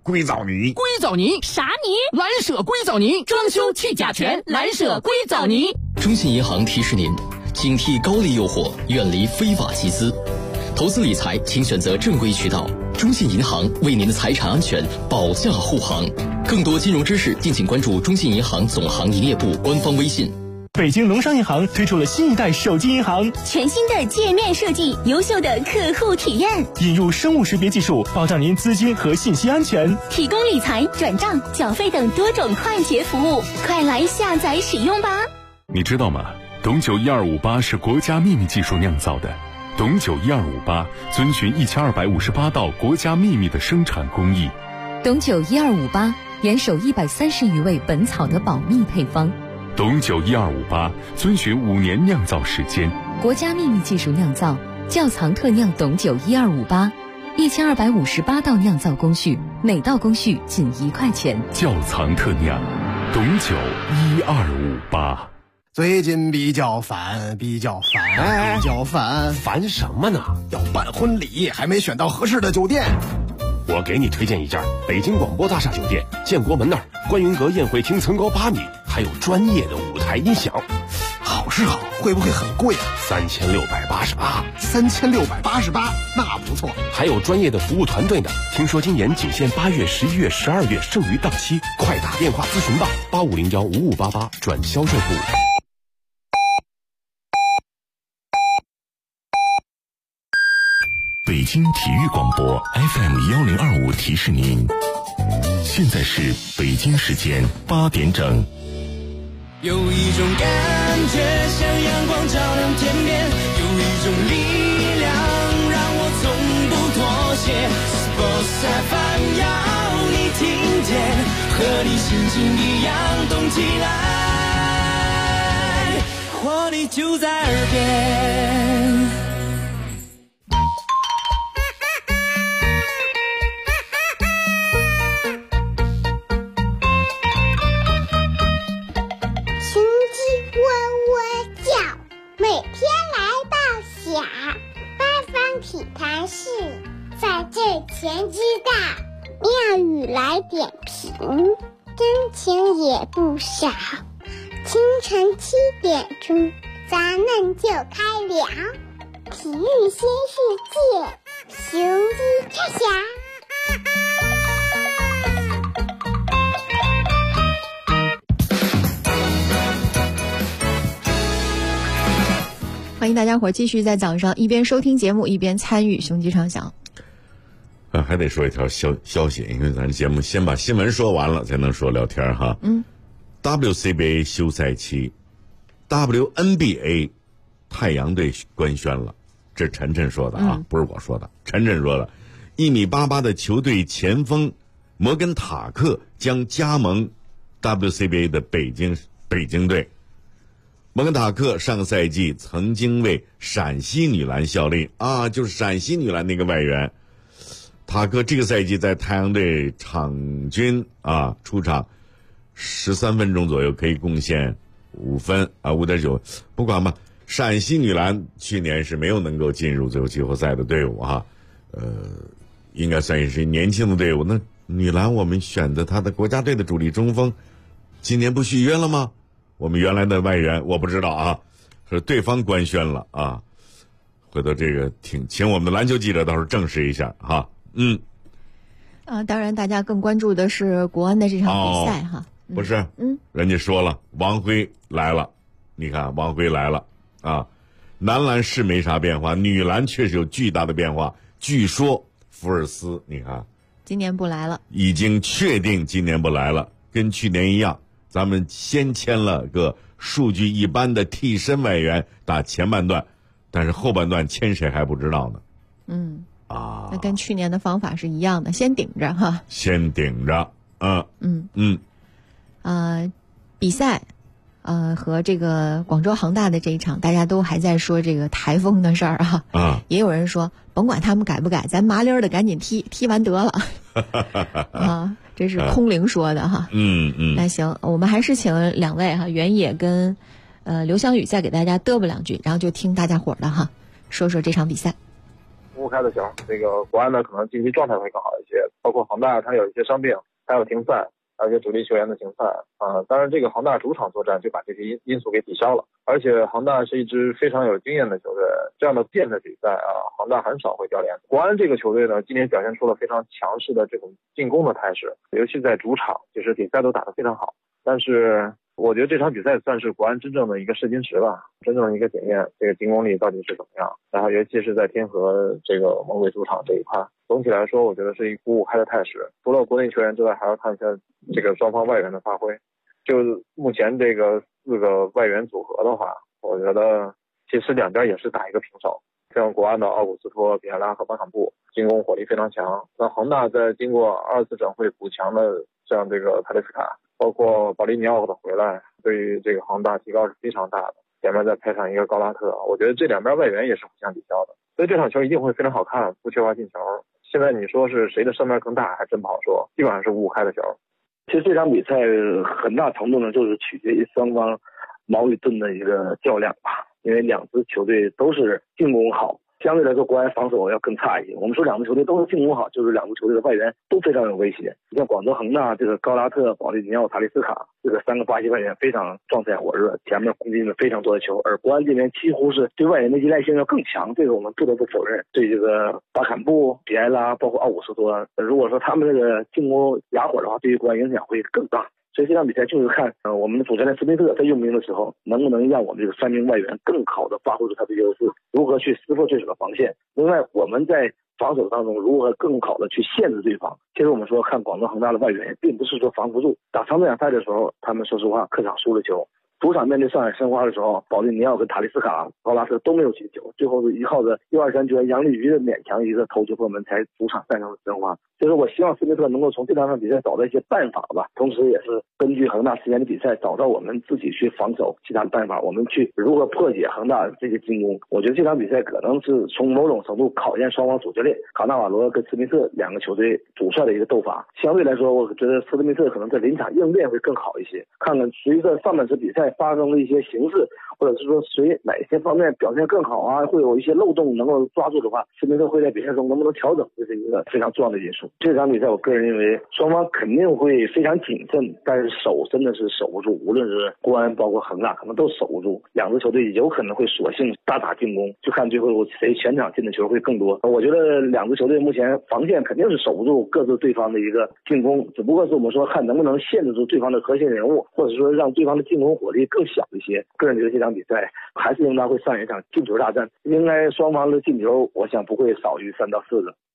硅藻泥。 硅藻泥啥泥？ 蓝舍硅藻泥，装修去甲醛，蓝舍硅藻泥。 中信银行提示您，警惕高利诱惑，远离非法集资。投资理财，请选择正规渠道。中信银行为您的财产安全保驾护航。更多金融知识，敬请关注中信银行总行营业部官方微信。 北京农商银行推出了新一代手机银行， 全新的界面设计，优秀的客户体验， 引入生物识别技术，保障您资金和信息安全， 提供理财、转账、缴费等多种快捷服务，快来下载使用吧！ 你知道吗？董酒1258是国家秘密技术酿造的。董酒1258遵循1258道国家秘密的生产工艺。 董酒1258严守130余味本草的保密配方。 董酒1258遵循5年酿造时间， 国家秘密技术酿造，窖藏特酿董酒1258，1258道酿造工序，每道工序仅1块钱。 窖藏特酿，董酒1258。 最近比较烦， 烦什么呢？ 要办婚礼，还没选到合适的酒店。 我给你推荐一家北京广播大厦酒店，建国门那儿，观云阁宴会厅层高8米，还有专业的舞台音响。 好是好，会不会很贵啊 ？3688。 3688，那不错。 还有专业的服务团队呢。听说今年仅限8月、11月、12月，剩余档期，快打电话咨询吧，85015588转销售部。 北京体育广播 FM1025提示您，现在是北京时间8点整。 有一种感觉像阳光照亮天边，有一种力量让我从不妥协。Sports FM 要你听见，和你心情一样动起来，活力就在耳边。 体坛事在这前知道，妙语来点评，真情也不少。清晨7点钟，咱们就开聊体育新世界，雄鸡叉侠。 欢迎大家伙继续在早上一边收听节目一边参与雄鸡畅想。 还得说一条消息，因为咱节目先把新闻说完了，才能说聊天哈。WCBA 休赛期 ，WNBA 太阳队官宣了，这是晨晨说的啊，不是我说的，晨晨说的。1.88米的球队前锋摩根塔克将加盟 WCBA 的北京队。摩根塔克上个赛季曾经为陕西女篮效力啊，就是陕西女篮那个外援。塔克这个赛季在太阳队场均出场13分钟左右，可以贡献5分5.9。不管吧，陕西女篮去年是没有能够进入最后季后赛的队伍啊，应该算是年轻的队伍。那女篮我们选择她的国家队的主力中锋，今年不续约了吗？我们原来的外援我不知道啊，是对方官宣了啊，回头这个请我们的篮球记者到时候证实一下哈。 当然大家更关注的是国安的这场比赛哈。 不是，人家说了，王辉来了，你看王辉来了啊，男篮是没啥变化，女篮确实有巨大的变化。据说福尔斯，你看今年不来了， 已经确定今年不来了，跟去年一样。咱们先签了个数据一般的替身外援打前半段，但是后半段签谁还不知道呢。 那跟去年的方法是一样的，先顶着哈。 先顶着， 比赛，和这个广州恒大的这一场，大家都还在说这个台风的事儿啊。也有人说，甭管他们改不改，咱麻利儿的赶紧踢完得了。这是空灵说的哈。那行，我们还是请2位哈，袁野跟刘翔宇再给大家嘚啵2句，然后就听大家伙的哈，说说这场比赛。 五五开的球，这个国安呢可能竞技状态会更好一些，包括恒大他有一些伤病，还有停赛，而且主力球员的停赛当然这个恒大主场作战就把这些因素给抵消了，而且恒大是一支非常有经验的球队，这样的变的比赛恒大很少会掉链子。国安这个球队呢，今年表现出了非常强势的这种进攻的态势，尤其在主场，其实比赛都打得非常好，但是我觉得这场比赛算是国安真正的一个试金石吧，真正的一个检验这个进攻力到底是怎么样。然后尤其是在天河这个魔鬼主场这一块，总体来说我觉得是一股五开的态势。除了国内球员之外，还要看一下这个双方外援的发挥。就目前这个4个外援组合的话，我觉得其实两边也是打一个平手。像国安的奥古斯托、比埃拉和巴坎布进攻火力非常强，那恒大在经过2次转会补强的像这个塔利斯卡，包括保利尼奥的回来，对于这个恒大提高是非常大的。前面再配上一个高拉特，我觉得这两边外援也是互相抵消的，所以这场球一定会非常好看，不缺乏进球。现在你说是谁的胜面更大，还真不好说，基本上是五五开的球。 其实这场比赛很大程度呢，就是取决于双方矛与盾的一个较量吧，因为两支球队都是进攻好。相对来说，国安防守要更差一些。我们说两支球队都是进攻好，就是两支球队的外援都非常有威胁。你像广州恒大这个高拉特、保利尼奥、塔利斯卡这个3个巴西外援非常状态火热，前面攻进了非常多的球，而国安这边几乎是对外援的依赖性要更强，这个我们不得不否认。对这个巴坎布、比埃拉，包括奥古斯托，如果说他们这个进攻哑火的话，对于国安影响会更大。所以这场比赛就是看我们的主教练斯密特在用兵的时候，能不能让我们这个3名外援更好的发挥出他的优势，如何去撕破对手的防线。另外我们在防守当中如何更好的去限制对方。其实我们说看广州恒大的外援，并不是说防不住，打长短赛的时候，他们说实话客场输了球。主场面对上海申花的时候，保利尼奥跟塔利斯卡、高拉特都没有进球，最后是依靠着1-2-3球员杨立瑜的勉强一个头球破门，才主场战胜了申花。所以说我希望斯密特能够从这两场比赛找到一些办法吧，同时也是根据恒大之前的比赛找到我们自己去防守其他的办法，我们去如何破解恒大这些进攻。我觉得这场比赛可能是从某种程度考验双方主教练卡纳瓦罗跟斯密特两个球队主帅的一个斗法。相对来说，我觉得斯密特可能在临场应变会更好一些，看看随着上半时比赛发生的一些形势，或者是说谁哪些方面表现更好啊，会有一些漏洞能够抓住的话，斯密特会在比赛中能不能调整，这是一个非常重要的因素。这场比赛我个人认为双方肯定会非常谨慎，但是守真的是守不住，无论是国安包括恒大可能都守不住，两支球队有可能会索性大打进攻，就看最后谁全场进的球会更多。我觉得两支球队目前防线肯定是守不住各自对方的一个进攻，只不过是我们说看能不能限制住对方的核心人物，或者说让对方的进攻火力更小一些。个人觉得这场比赛还是应该会上演一场进球大战，应该双方的进球我想不会少于3到4个，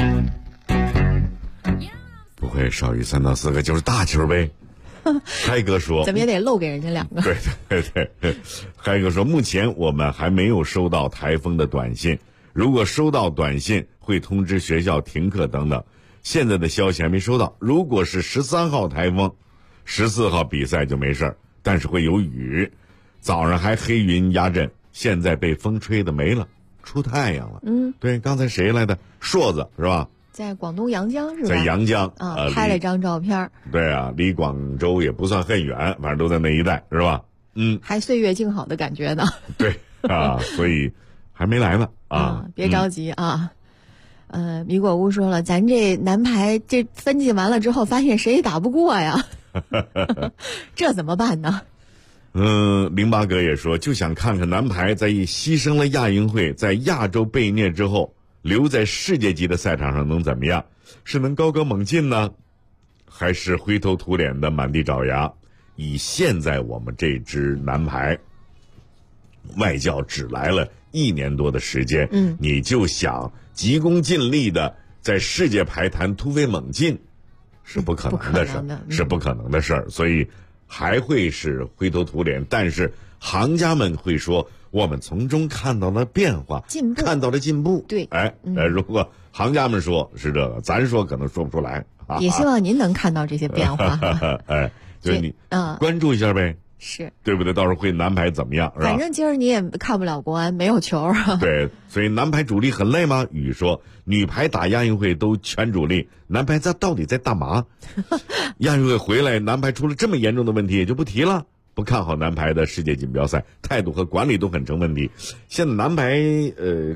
不会少于3到4个，就是大球呗。嗨哥说怎么也得漏给人家2个。 对，嗨哥说目前我们还没有收到台风的短信，如果收到短信会通知学校停课等等，现在的消息还没收到。如果是13号台风，14号比赛就没事，但是会有雨，早上还黑云压阵，现在被风吹的没了，出太阳了。对，刚才谁来的？硕子是吧？ 在广东阳江是吧？ 在阳江拍了张照片。 对啊，离广州也不算很远，反正都在那一带是吧？ 还岁月静好的感觉呢。 对啊，所以还没来呢啊， 别着急啊。米果屋说了，咱这男排这分析完了之后，发现谁也打不过呀，这怎么办呢 ？08哥也说，就想看看男排在牺牲了亚运会，在亚洲被虐之后，留在世界级的赛场上能怎么样？是能高歌猛进呢，还是灰头土脸的满地找牙？以现在我们这支男排，外教只来了1年多的时间，你就想急功近利的在世界排坛突飞猛进，是不可能的事，是不可能的事儿。所以还会是灰头土脸，但是行家们会说，我们从中看到了变化，看到了进步。 对， 如果行家们说是这个，咱说可能说不出来。 也希望您能看到这些变化。 就你关注一下呗， 是对不对？到时候会男排怎么样？是吧？ 反正今儿你也看不了国安，没有球啊。 对，所以男排主力很累吗？雨说，女排打亚运会都全主力，男排到底在干嘛？亚运会回来，男排出了这么严重的问题，也就不提了。不看好男排的世界锦标赛，态度和管理都很成问题。现在男排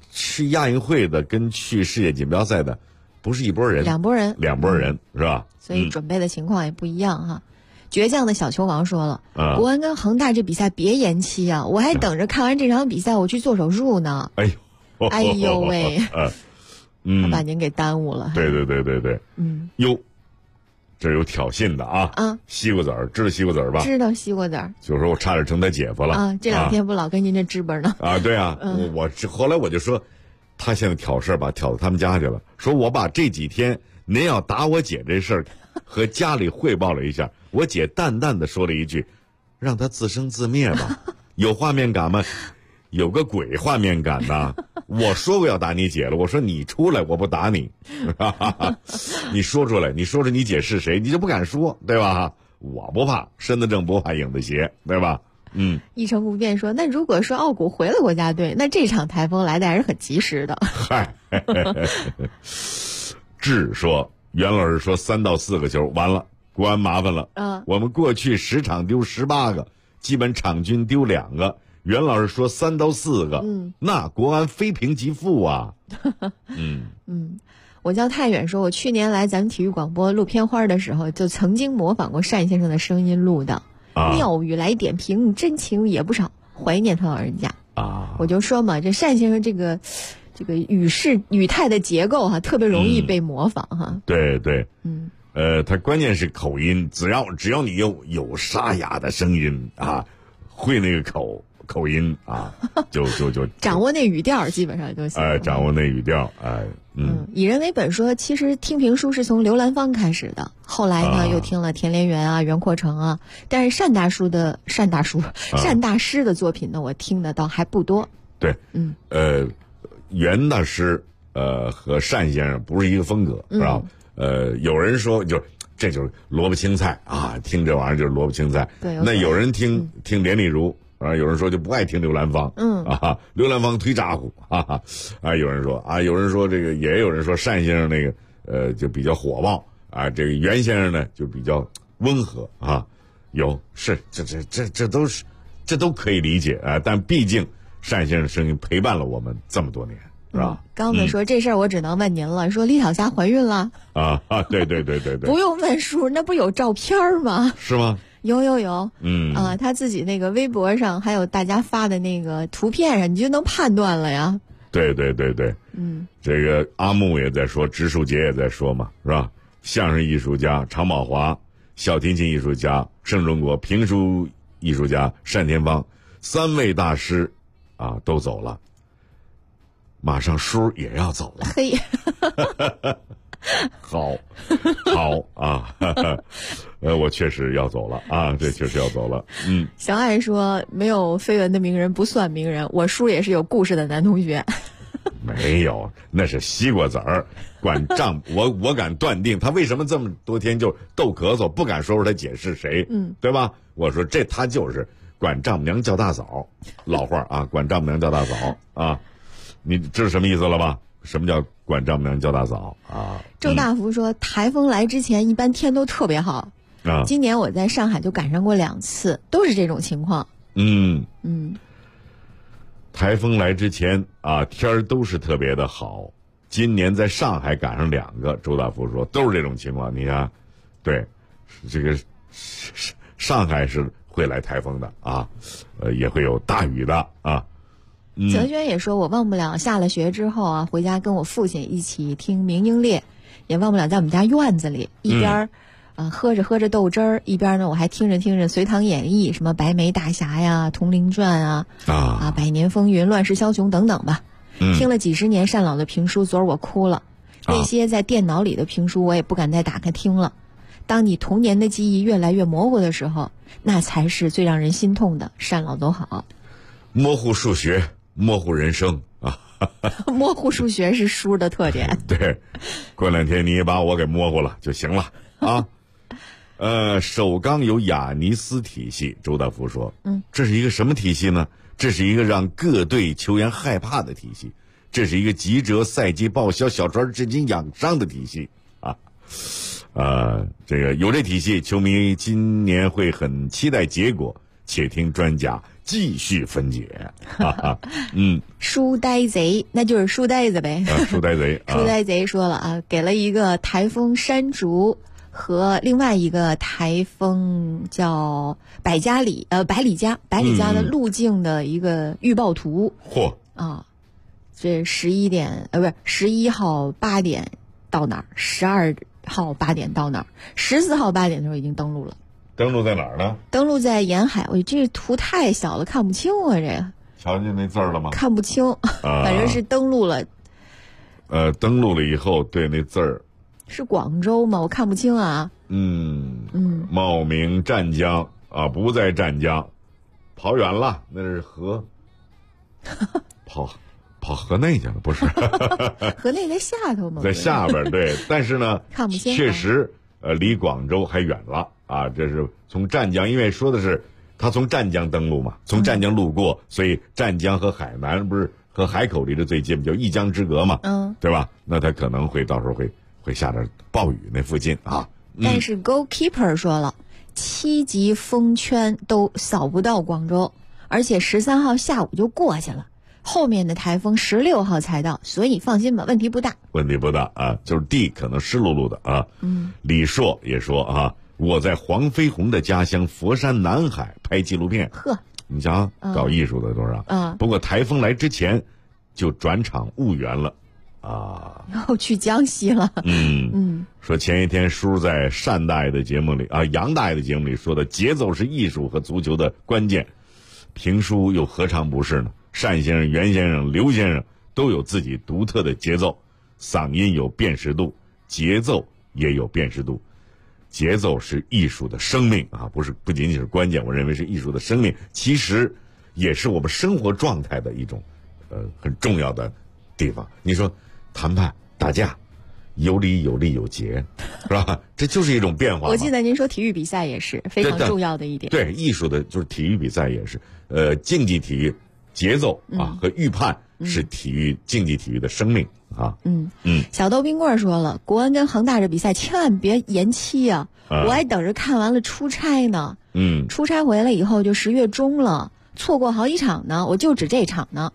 去亚运会的跟去世界锦标赛的不是一拨人， 两拨人是吧？ 所以准备的情况也不一样哈。倔强的小球王说了，国安跟恒大这比赛别延期啊！我还等着看完这场比赛我去做手术呢。哎呦喂，他把您给耽误了。 对，哟，这有挑衅的啊！西瓜子儿，知道西瓜子儿吧？ 知道西瓜子儿。 就是说我差点成他姐夫了啊！这2天不老跟您这支本呢？ 对啊，后来我就说，他现在挑事儿挑到他们家去了，说我把这几天您要打我姐这事儿和家里汇报了一下，我姐淡淡的说了一句，让他自生自灭吧。有画面感吗？有个鬼画面感呐！我说过要打你姐了，我说你出来我不打你，你说出来，你说出你姐是谁，你就不敢说，对吧？我不怕身子正不怕影子斜，对吧？ 一成不变说，那如果说奥古回了国家队，那这场台风来的还是很及时的。 嗨，志说袁老师说3到4个球完了，国安麻烦了。我们过去10场丢18个，基本场均丢2个。袁老师说3到4个，那国安非平即负啊。 我叫太远说，我去年来咱们体育广播录片花的时候，就曾经模仿过单先生的声音录的。妙语来点评，真情也不少，怀念他老人家啊！我就说嘛，这单先生这个语态的结构特别容易被模仿哈。 对，他关键是口音，只要你有沙哑的声音啊，会那个口音啊，就掌握那语调基本上就行。 掌握那语调， 以人为本说，其实听评书是从刘兰芳开始的，后来呢又听了田连元啊、袁阔成啊，但是单大师的作品呢，我听的倒还不多。 对，袁大师和单先生不是一个风格，是吧？有人说这就是萝卜青菜啊，听这玩意儿就是萝卜青菜。 对， 那有人听连丽如。有人说就不爱听刘兰芳，刘兰芳忒咋呼，有人说这个，也有人说单先生那个就比较火爆啊，这个袁先生呢就比较温和啊，这都可以理解啊，但毕竟单先生声音陪伴了我们这么多年，是吧？ 刚子说这事儿我只能问您了，说李晓霞怀孕了对， 不用问叔，那不有照片吗？ 是吗？ 有，他自己那个微博上还有大家发的那个图片上，你就能判断了呀。 对，这个阿木也在说，植树节也在说嘛，是吧？相声艺术家常宝华，小提琴艺术家盛中国，评书艺术家单田芳，3位大师都走了，马上叔也要走了。 嘿。 好啊，我确实要走了啊，这确实要走了。 小爱说没有绯闻的名人不算名人，我叔也是有故事的男同学。 没有，那是西瓜子儿。管丈，我敢断定他为什么这么多天就逗咳嗽，不敢说出他姐是谁，对吧？我说他就是管丈母娘叫大嫂，老话啊，管丈母娘叫大嫂啊，你知道什么意思了吧？什么叫管丈母娘叫大嫂啊？ 周大福说，台风来之前一般天都特别好啊。今年我在上海就赶上过2次，都是这种情况。 台风来之前天儿都是特别的好。今年在上海赶上2个，周大福说都是这种情况。你看，对，这个上海是会来台风的啊，也会有大雨的啊。 泽轩也说，我忘不了下了学之后回家跟我父亲一起听明英烈，也忘不了在我们家院子里一边喝着豆汁儿，一边呢我还听着《隋唐演义》，什么白眉大侠呀、铜陵传百年风云、乱世枭雄等等吧。听了几十年单老的评书，昨儿我哭了。那些在电脑里的评书我也不敢再打开听了。当你童年的记忆越来越模糊的时候，那才是最让人心痛的。单老都好， 模糊数学，模糊人生啊！ 模糊数学是书的特点。 对，过2天你也把我给模糊了就行了啊。首钢有雅尼斯体系，周大福说，这是一个什么体系呢？这是一个让各队球员害怕的体系，这是一个急折赛季报销小船至今养伤的体系啊。这个有这体系，球迷今年会很期待结果， 且听专家继续分解。 书呆贼，那就是书呆子呗。 书呆贼， 书呆贼说了啊，给了一个台风山竹和另外一个台风叫百里加的路径的一个预报图。 嚯！ 这11号8点到哪儿，12号8点到哪儿，14号8点的时候已经登陆了。 登陆在哪儿呢？ 登陆在沿海。这图太小了，看不清啊！这个瞧见那字儿了吗？ 看不清，反正是登陆了。 登陆了以后，对那字儿是广州吗？我看不清啊。 茂名湛江啊，不在湛江，跑远了，那是河，跑河内去了，不是？ 河内在下头吗？ 在下边，对。但是呢， 看不清， 确实，离广州还远了啊。这是从湛江，因为说的是他从湛江登陆嘛，从湛江路过，所以湛江和海南不是和海口离得最近，叫一江之隔嘛，对吧？那他可能会到时候会下点暴雨那附近啊。 但是 Goalkeeper 说了，7级风圈都扫不到广州，而且13号下午就过去了。后面的台风16号才到，所以放心吧，问题不大。 问题不大啊，就是地可能湿漉漉的啊。李硕也说啊，我在黄飞鸿的家乡佛山南海拍纪录片。你想搞艺术的多少？不过台风来之前就转场务员了啊， 然后去江西了。 说前一天叔在单大爷的节目里啊，杨大爷的节目里说的，节奏是艺术和足球的关键。评书又何尝不是呢？单先生、袁先生、刘先生都有自己独特的节奏，嗓音有辨识度，节奏也有辨识度。节奏是艺术的生命啊，不仅仅是关键，我认为是艺术的生命，其实也是我们生活状态的一种很重要的地方。你说谈判打架有理有利有节，是吧？这就是一种变化。 我记得您说体育比赛也是非常重要的一点。 对，艺术的就是体育比赛也是，竞技体育节奏啊和预判是竞技体育的生命啊。 小豆冰棍说了，国安跟恒大这比赛千万别延期啊！我还等着看完了出差呢。出差回来以后就10月中了，错过好几场呢，我就指这场呢。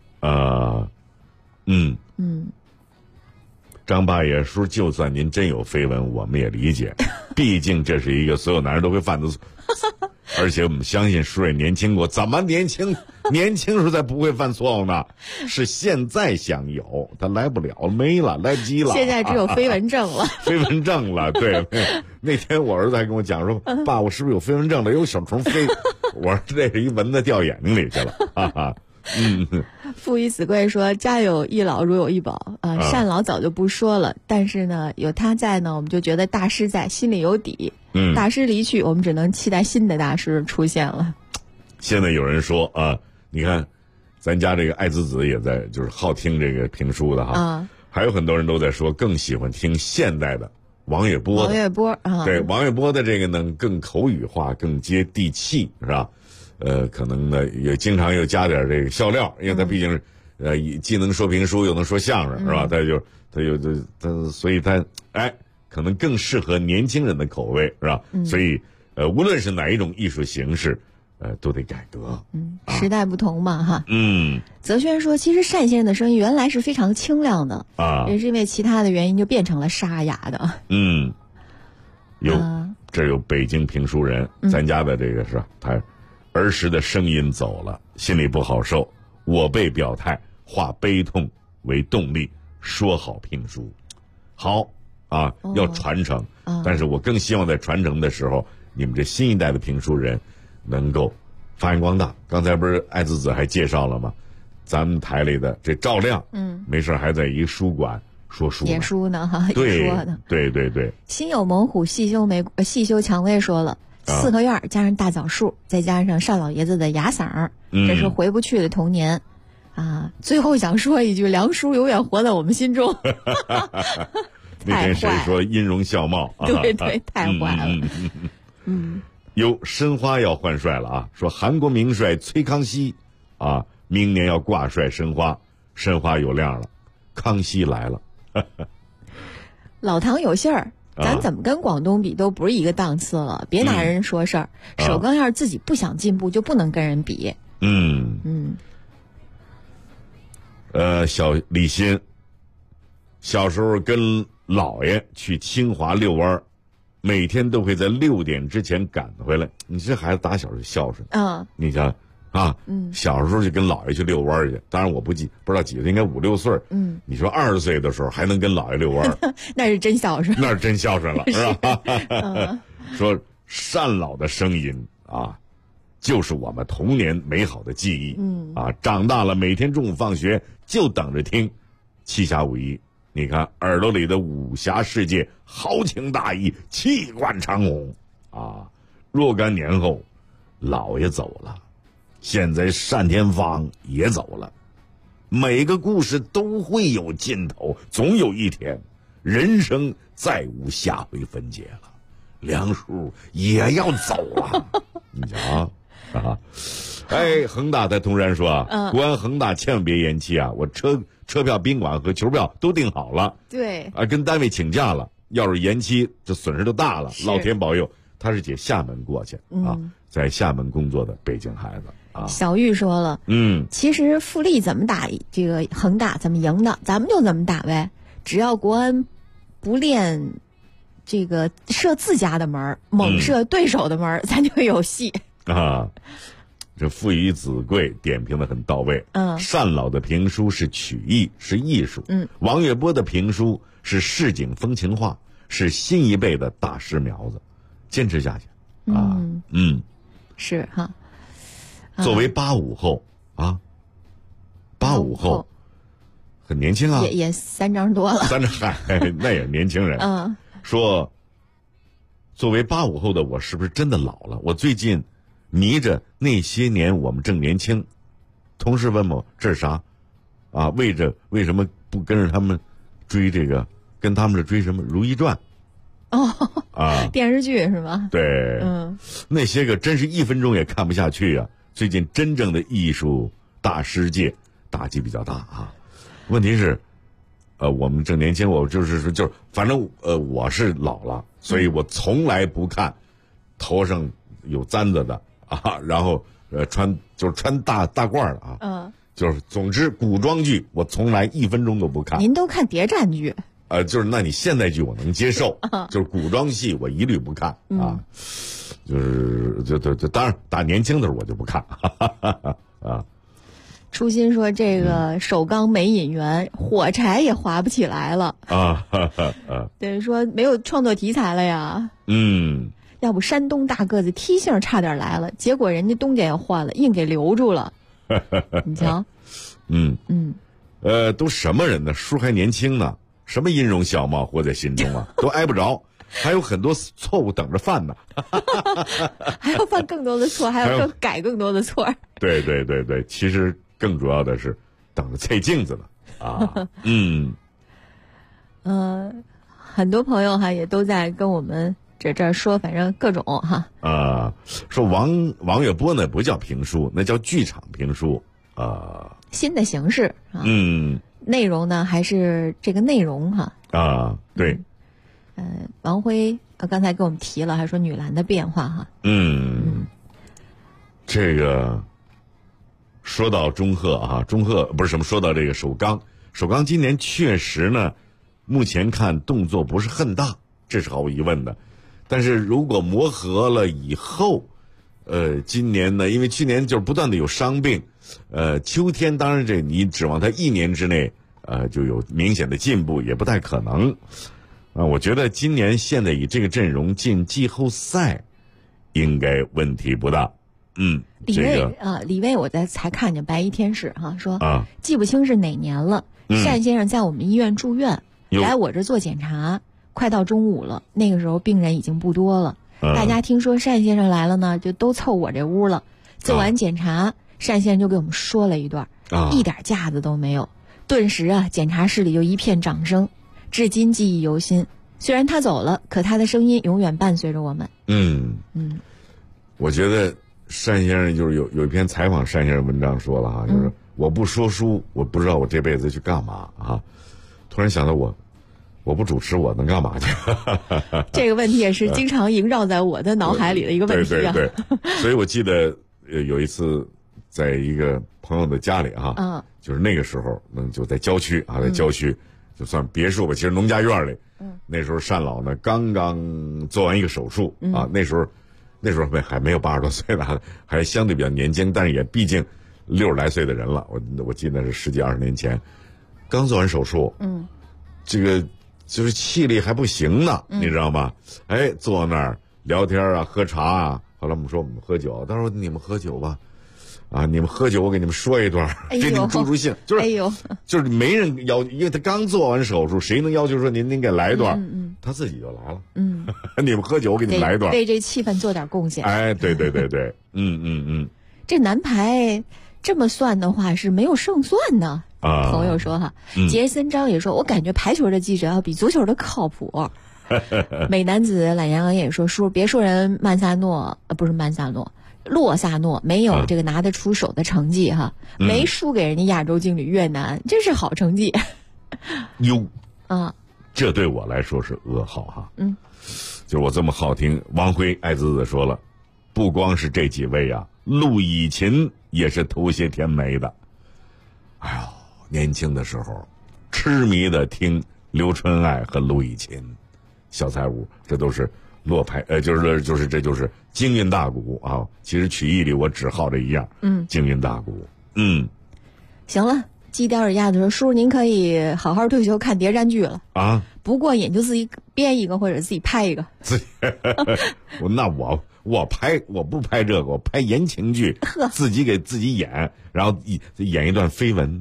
张八爷叔，就算您真有绯闻，我们也理解，毕竟这是一个所有男人都会犯的错。而且我们相信叔也年轻过，怎么年轻？年轻时候才不会犯错误呢？是现在想有，他来不了，没了，来不及了。 现在只有飞蚊症了。 飞蚊症了，对。那天我儿子还跟我讲说：“爸，我是不是有飞蚊症了？有小虫飞。”我说：“这是一蚊子掉眼睛里去了。”哈哈。 父以子贵说，家有一老如有一宝啊，单老早就不说了，但是呢有他在呢，我们就觉得大师在，心里有底。大师离去，我们只能期待新的大师出现了。 现在有人说啊，你看咱家这个爱子子也在，就是好听这个评书的哈，还有很多人都在说更喜欢听现代的王月波对，王月波的这个呢更口语化，更接地气，是吧？可能呢也经常又加点这个笑料，因为他毕竟是既能说评书又能说相声，是吧？他所以他可能更适合年轻人的口味，是吧？所以无论是哪一种艺术形式，都得改革。 时代不同嘛，哈。泽轩说，其实单先生的声音原来是非常清亮的啊，也是因为其他的原因就变成了沙哑的。 这有北京评书人，咱家的这个是吧？他儿时的声音走了，心里不好受。我辈表态，化悲痛为动力，说好评书，好啊，要传承。但是我更希望在传承的时候，你们这新一代的评书人能够发扬光大。刚才不是爱子子还介绍了吗？咱们台里的这赵亮，没事还在一个书馆说书演书呢，哈， 对说呢， 对。 心有猛虎，细修蔷薇说了。4合院加上大枣树，再加上单老爷子的哑嗓，这是回不去的童年啊！最后想说一句，梁叔永远活在我们心中。 那天谁说音容笑貌？ 对，太坏了。 申花要换帅了啊！说韩国名帅崔康熙啊，明年要挂帅申花，申花有亮了，康熙来了。 老唐有信儿。 咱怎么跟广东比都不是一个档次了，别拿人说事儿。首钢要是自己不想进步，就不能跟人比。 小李欣小时候跟姥爷去清华遛弯，每天都会在6点之前赶回来。你这孩子打小就孝顺你想小时候就跟姥爷去遛弯去，当然我不知道几岁，应该5、6岁。你说20岁的时候还能跟姥爷遛弯， 那是真孝顺， 那是真孝顺了，是吧？说单老的声音啊，就是我们童年美好的记忆。长大了每天中午放学就等着听七侠五义。你看耳朵里的武侠世界豪情大义，气贯长虹啊！若干年后，老爷走了，现在单田芳也走了。每个故事都会有尽头，总有一天，人生再无下回分解了，梁叔也要走了。你瞧啊！恒大在通山说国安恒大千万别延期啊！我车票、宾馆和球票都订好了。 对跟单位请假了，要是延期，这损失就大了。老天保佑，他是解厦门过去在厦门工作的北京孩子啊。 小玉说了，其实富力怎么打这个恒大怎么赢的，咱们就怎么打呗。只要国安不练这个射自家的门，猛射对手的门，咱就有戏啊。这父与子贵点评的很到位。单老的评书是曲艺，是艺术。王月波的评书是市井风情画，是新一辈的大师苗子，坚持下去啊。 是哈。 作为85后啊，85后很年轻啊， 也3张多了。 那也是年轻人。说作为85后的我，是不是真的老了？我最近迷着那些年我们正年轻，同事问我这是啥啊？为什么不跟着他们追这个？跟他们是追什么《如懿传》 电视剧是吧？ 对，那些个真是1分钟也看不下去啊！最近真正的艺术大师界打击比较大啊。问题是，我们正年轻，我就是反正我是老了，所以我从来不看头上有簪子的。然后穿大褂的啊，就是总之古装剧我从来1分钟都不看。 您都看谍战剧？ 就是那你现代剧我能接受，就是古装戏我一律不看啊。就当然打年轻的时候我就不看啊。 初心说这个首钢没引援，火柴也划不起来了等于说没有创作题材了呀。要不山东大个子梯姓差点来了，结果人家东家也换了，硬给留住了。你瞧， 都什么人呢？叔还年轻呢，什么音容笑貌活在心中啊，都挨不着，还有很多错误等着犯呢。 还要犯更多的错，还要改更多的错。 对，其实更主要的是等着菜镜子呢啊。 很多朋友也都在跟我们。这说反正各种说王月波呢不叫评书，那叫剧场评书新的形式内容呢还是这个内容对。 王辉刚才给我们提了，还说女篮的变化这个说到中赫不是什么，说到这个首钢今年确实呢，目前看动作不是很大，这是毫无疑问的。但是如果磨合了以后，今年呢，因为去年就是不断的有伤病，秋天当然你指望他1年之内就有明显的进步也不太可能我觉得今年现在以这个阵容进季后赛，应该问题不大。 李卫我才看见白衣天使说记不清是哪年了，单先生在我们医院住院，来我这做检查。快到中午了，那个时候病人已经不多了。大家听说单先生来了呢，就都凑我这屋了。做完检查，单先生就给我们说了一段，一点架子都没有。顿时检查室里就一片掌声，至今记忆犹新。虽然他走了，可他的声音永远伴随着我们。 我觉得单先生就是有一篇采访单先生文章说了就是我不说书，我不知道我这辈子去干嘛突然想到我不主持我能干嘛去？ 这个问题也是经常萦绕在我的脑海里的一个问题啊。 对，所以我记得有一次在一个朋友的家里哈，就是那个时候就在郊区啊，在郊区就算别墅吧，其实农家院里，那时候单老呢刚刚做完一个手术啊，那时候还没有80多岁呢，还相对比较年轻，但是也毕竟60来岁的人了。我记得是10几20年前，刚做完手术，这个就是气力还不行呢，你知道吗？哎，坐在那儿聊天啊，喝茶啊。后来我们说我们喝酒，他说你们喝酒吧，啊，你们喝酒我给你们说一段，给你们助助兴，就是没人要，因为他刚做完手术，谁能要求说您给来一段？他自己就来了。你们喝酒我给你们来一段， 为这气氛做点贡献。 哎，对， 这男排这么算的话是没有胜算的。朋友说哈，杰森张也说，我感觉排球的记者要比足球的靠谱。美男子懒羊羊也说，别说人洛萨诺没有这个拿得出手的成绩哈，没输给人家亚洲劲旅越南，这是好成绩。 这对我来说是噩耗哈。就是我这么好听，王辉爱滋滋说了，不光是这几位啊，陆以琴也是头些天没的。哎呦，年轻的时候痴迷的听刘春爱和陆以琴、小彩舞，这都是落牌，就是这就是京韵大鼓啊。其实曲艺里我只好这一样，京韵大鼓。 行了，鸡叼着鸭子说，叔您可以好好退休看谍战剧了啊，不过瘾就自己编一个或者自己拍一个。 那我不拍这个，我拍言情剧，自己给自己演，然后演一段绯闻，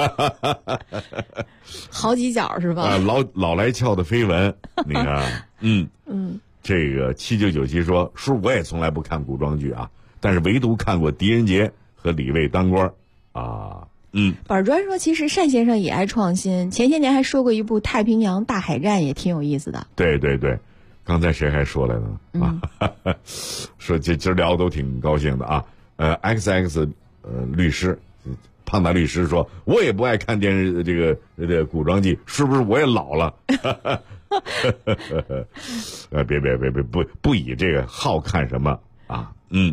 好几角是吧？ 老来俏的绯闻，你看，这个7997说，叔我也从来不看古装剧啊，但是唯独看过狄仁杰和李卫当官啊。 板砖说，其实单先生也爱创新，前些年还说过一部《太平洋大海战》，也挺有意思的。 对，刚才谁还说来呢？说今儿聊都挺高兴的啊。XX 律师，胖大律师说，我也不爱看电视这个古装剧，是不是我也老了？别，不以这个好看什么啊？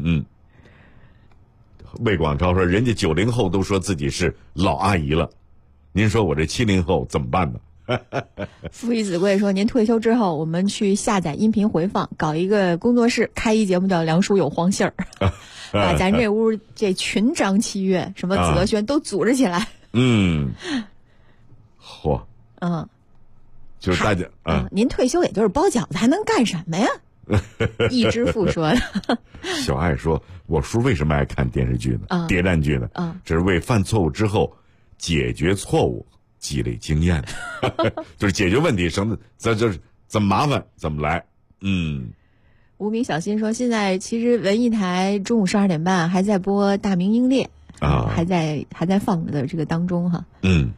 魏广超说，人家90后都说自己是老阿姨了，您说我这70后怎么办呢？ 父以子贵说，您退休之后我们去下载音频回放，搞一个工作室，开一节目叫《梁叔有黄信儿》，把咱这屋这群张七月什么子德轩都组织起来。 就是大家您退休也就是包饺子，还能干什么呀？易之富说的。 小爱说，我叔为什么爱看电视剧呢？谍战剧呢？这是为犯错误之后解决错误积累经验的，就是解决问题就是怎么麻烦怎么来。 无名小新说，现在其实文艺台中午12点半还在播《大明英烈》还在放的这个当中哈。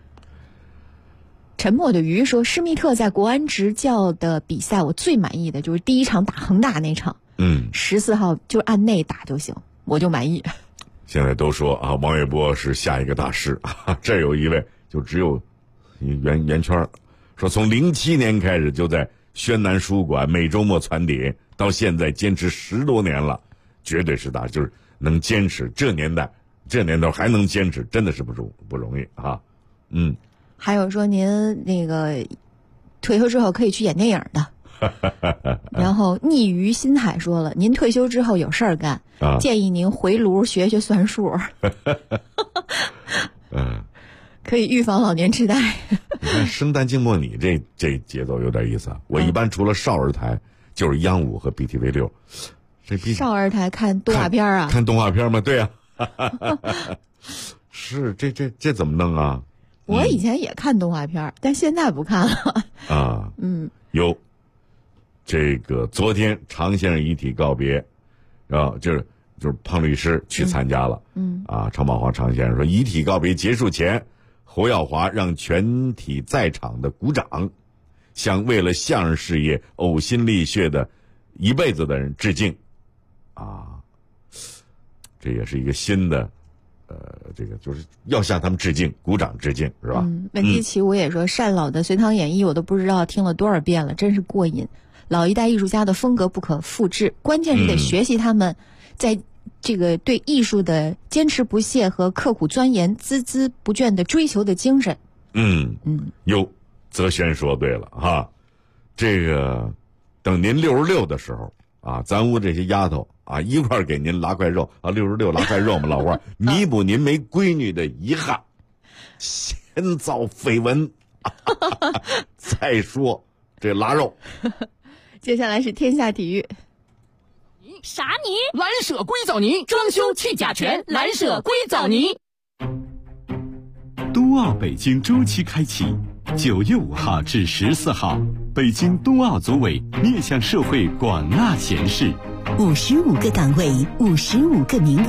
沉默的鱼说，施密特在国安执教的比赛，我最满意的就是第一场打恒大那场。14号就按内打就行，我就满意。 现在都说啊，王玥波是下一个大师。这有一位就只有圆圈，说从07年开始就在宣南书馆每周末传碟，到现在坚持10多年了，绝对是大，就是能坚持。这年代还能坚持，真的是不容易啊。 还有说您那个退休之后可以去演电影的。然后逆于心海说了，您退休之后有事儿干，建议您回炉学算数。可以预防老年痴呆。 你看生旦净末你这节奏有点意思啊。我一般除了少儿台就是央5和 BTV6。 少儿台看动画片啊？ 看动画片吗？对啊。是这怎么弄啊？ 我以前也看动画片，但现在不看了。 有这个昨天常先生遗体告别，然后就是胖律师去参加了。常宝华常先生说，遗体告别结束前，侯耀华让全体在场的鼓掌，向为了相声事业呕心沥血的一辈子的人致敬。这也是一个新的这个就是要向他们致敬，鼓掌致敬，是吧？ 文迪奇我也说，单老的《隋唐演义》我都不知道听了多少遍了，真是过瘾。老一代艺术家的风格不可复制，关键是得学习他们在这个对艺术的坚持不懈和刻苦钻研、孜孜不倦的追求的精神。 哟，泽轩说对了哈，这个等您66的时候啊，咱屋这些丫头啊一块儿给您拉块肉啊，66拉块肉嘛，老话弥补您没闺女的遗憾，先遭绯闻，再说这拉肉。 接下来是天下体育。 啥泥？蓝舍硅藻泥，装修去甲醛，蓝舍硅藻泥。 冬奥北京周期开启，9月5号至14号，北京冬奥组委面向社会广纳贤士， 55个岗位，55个名额。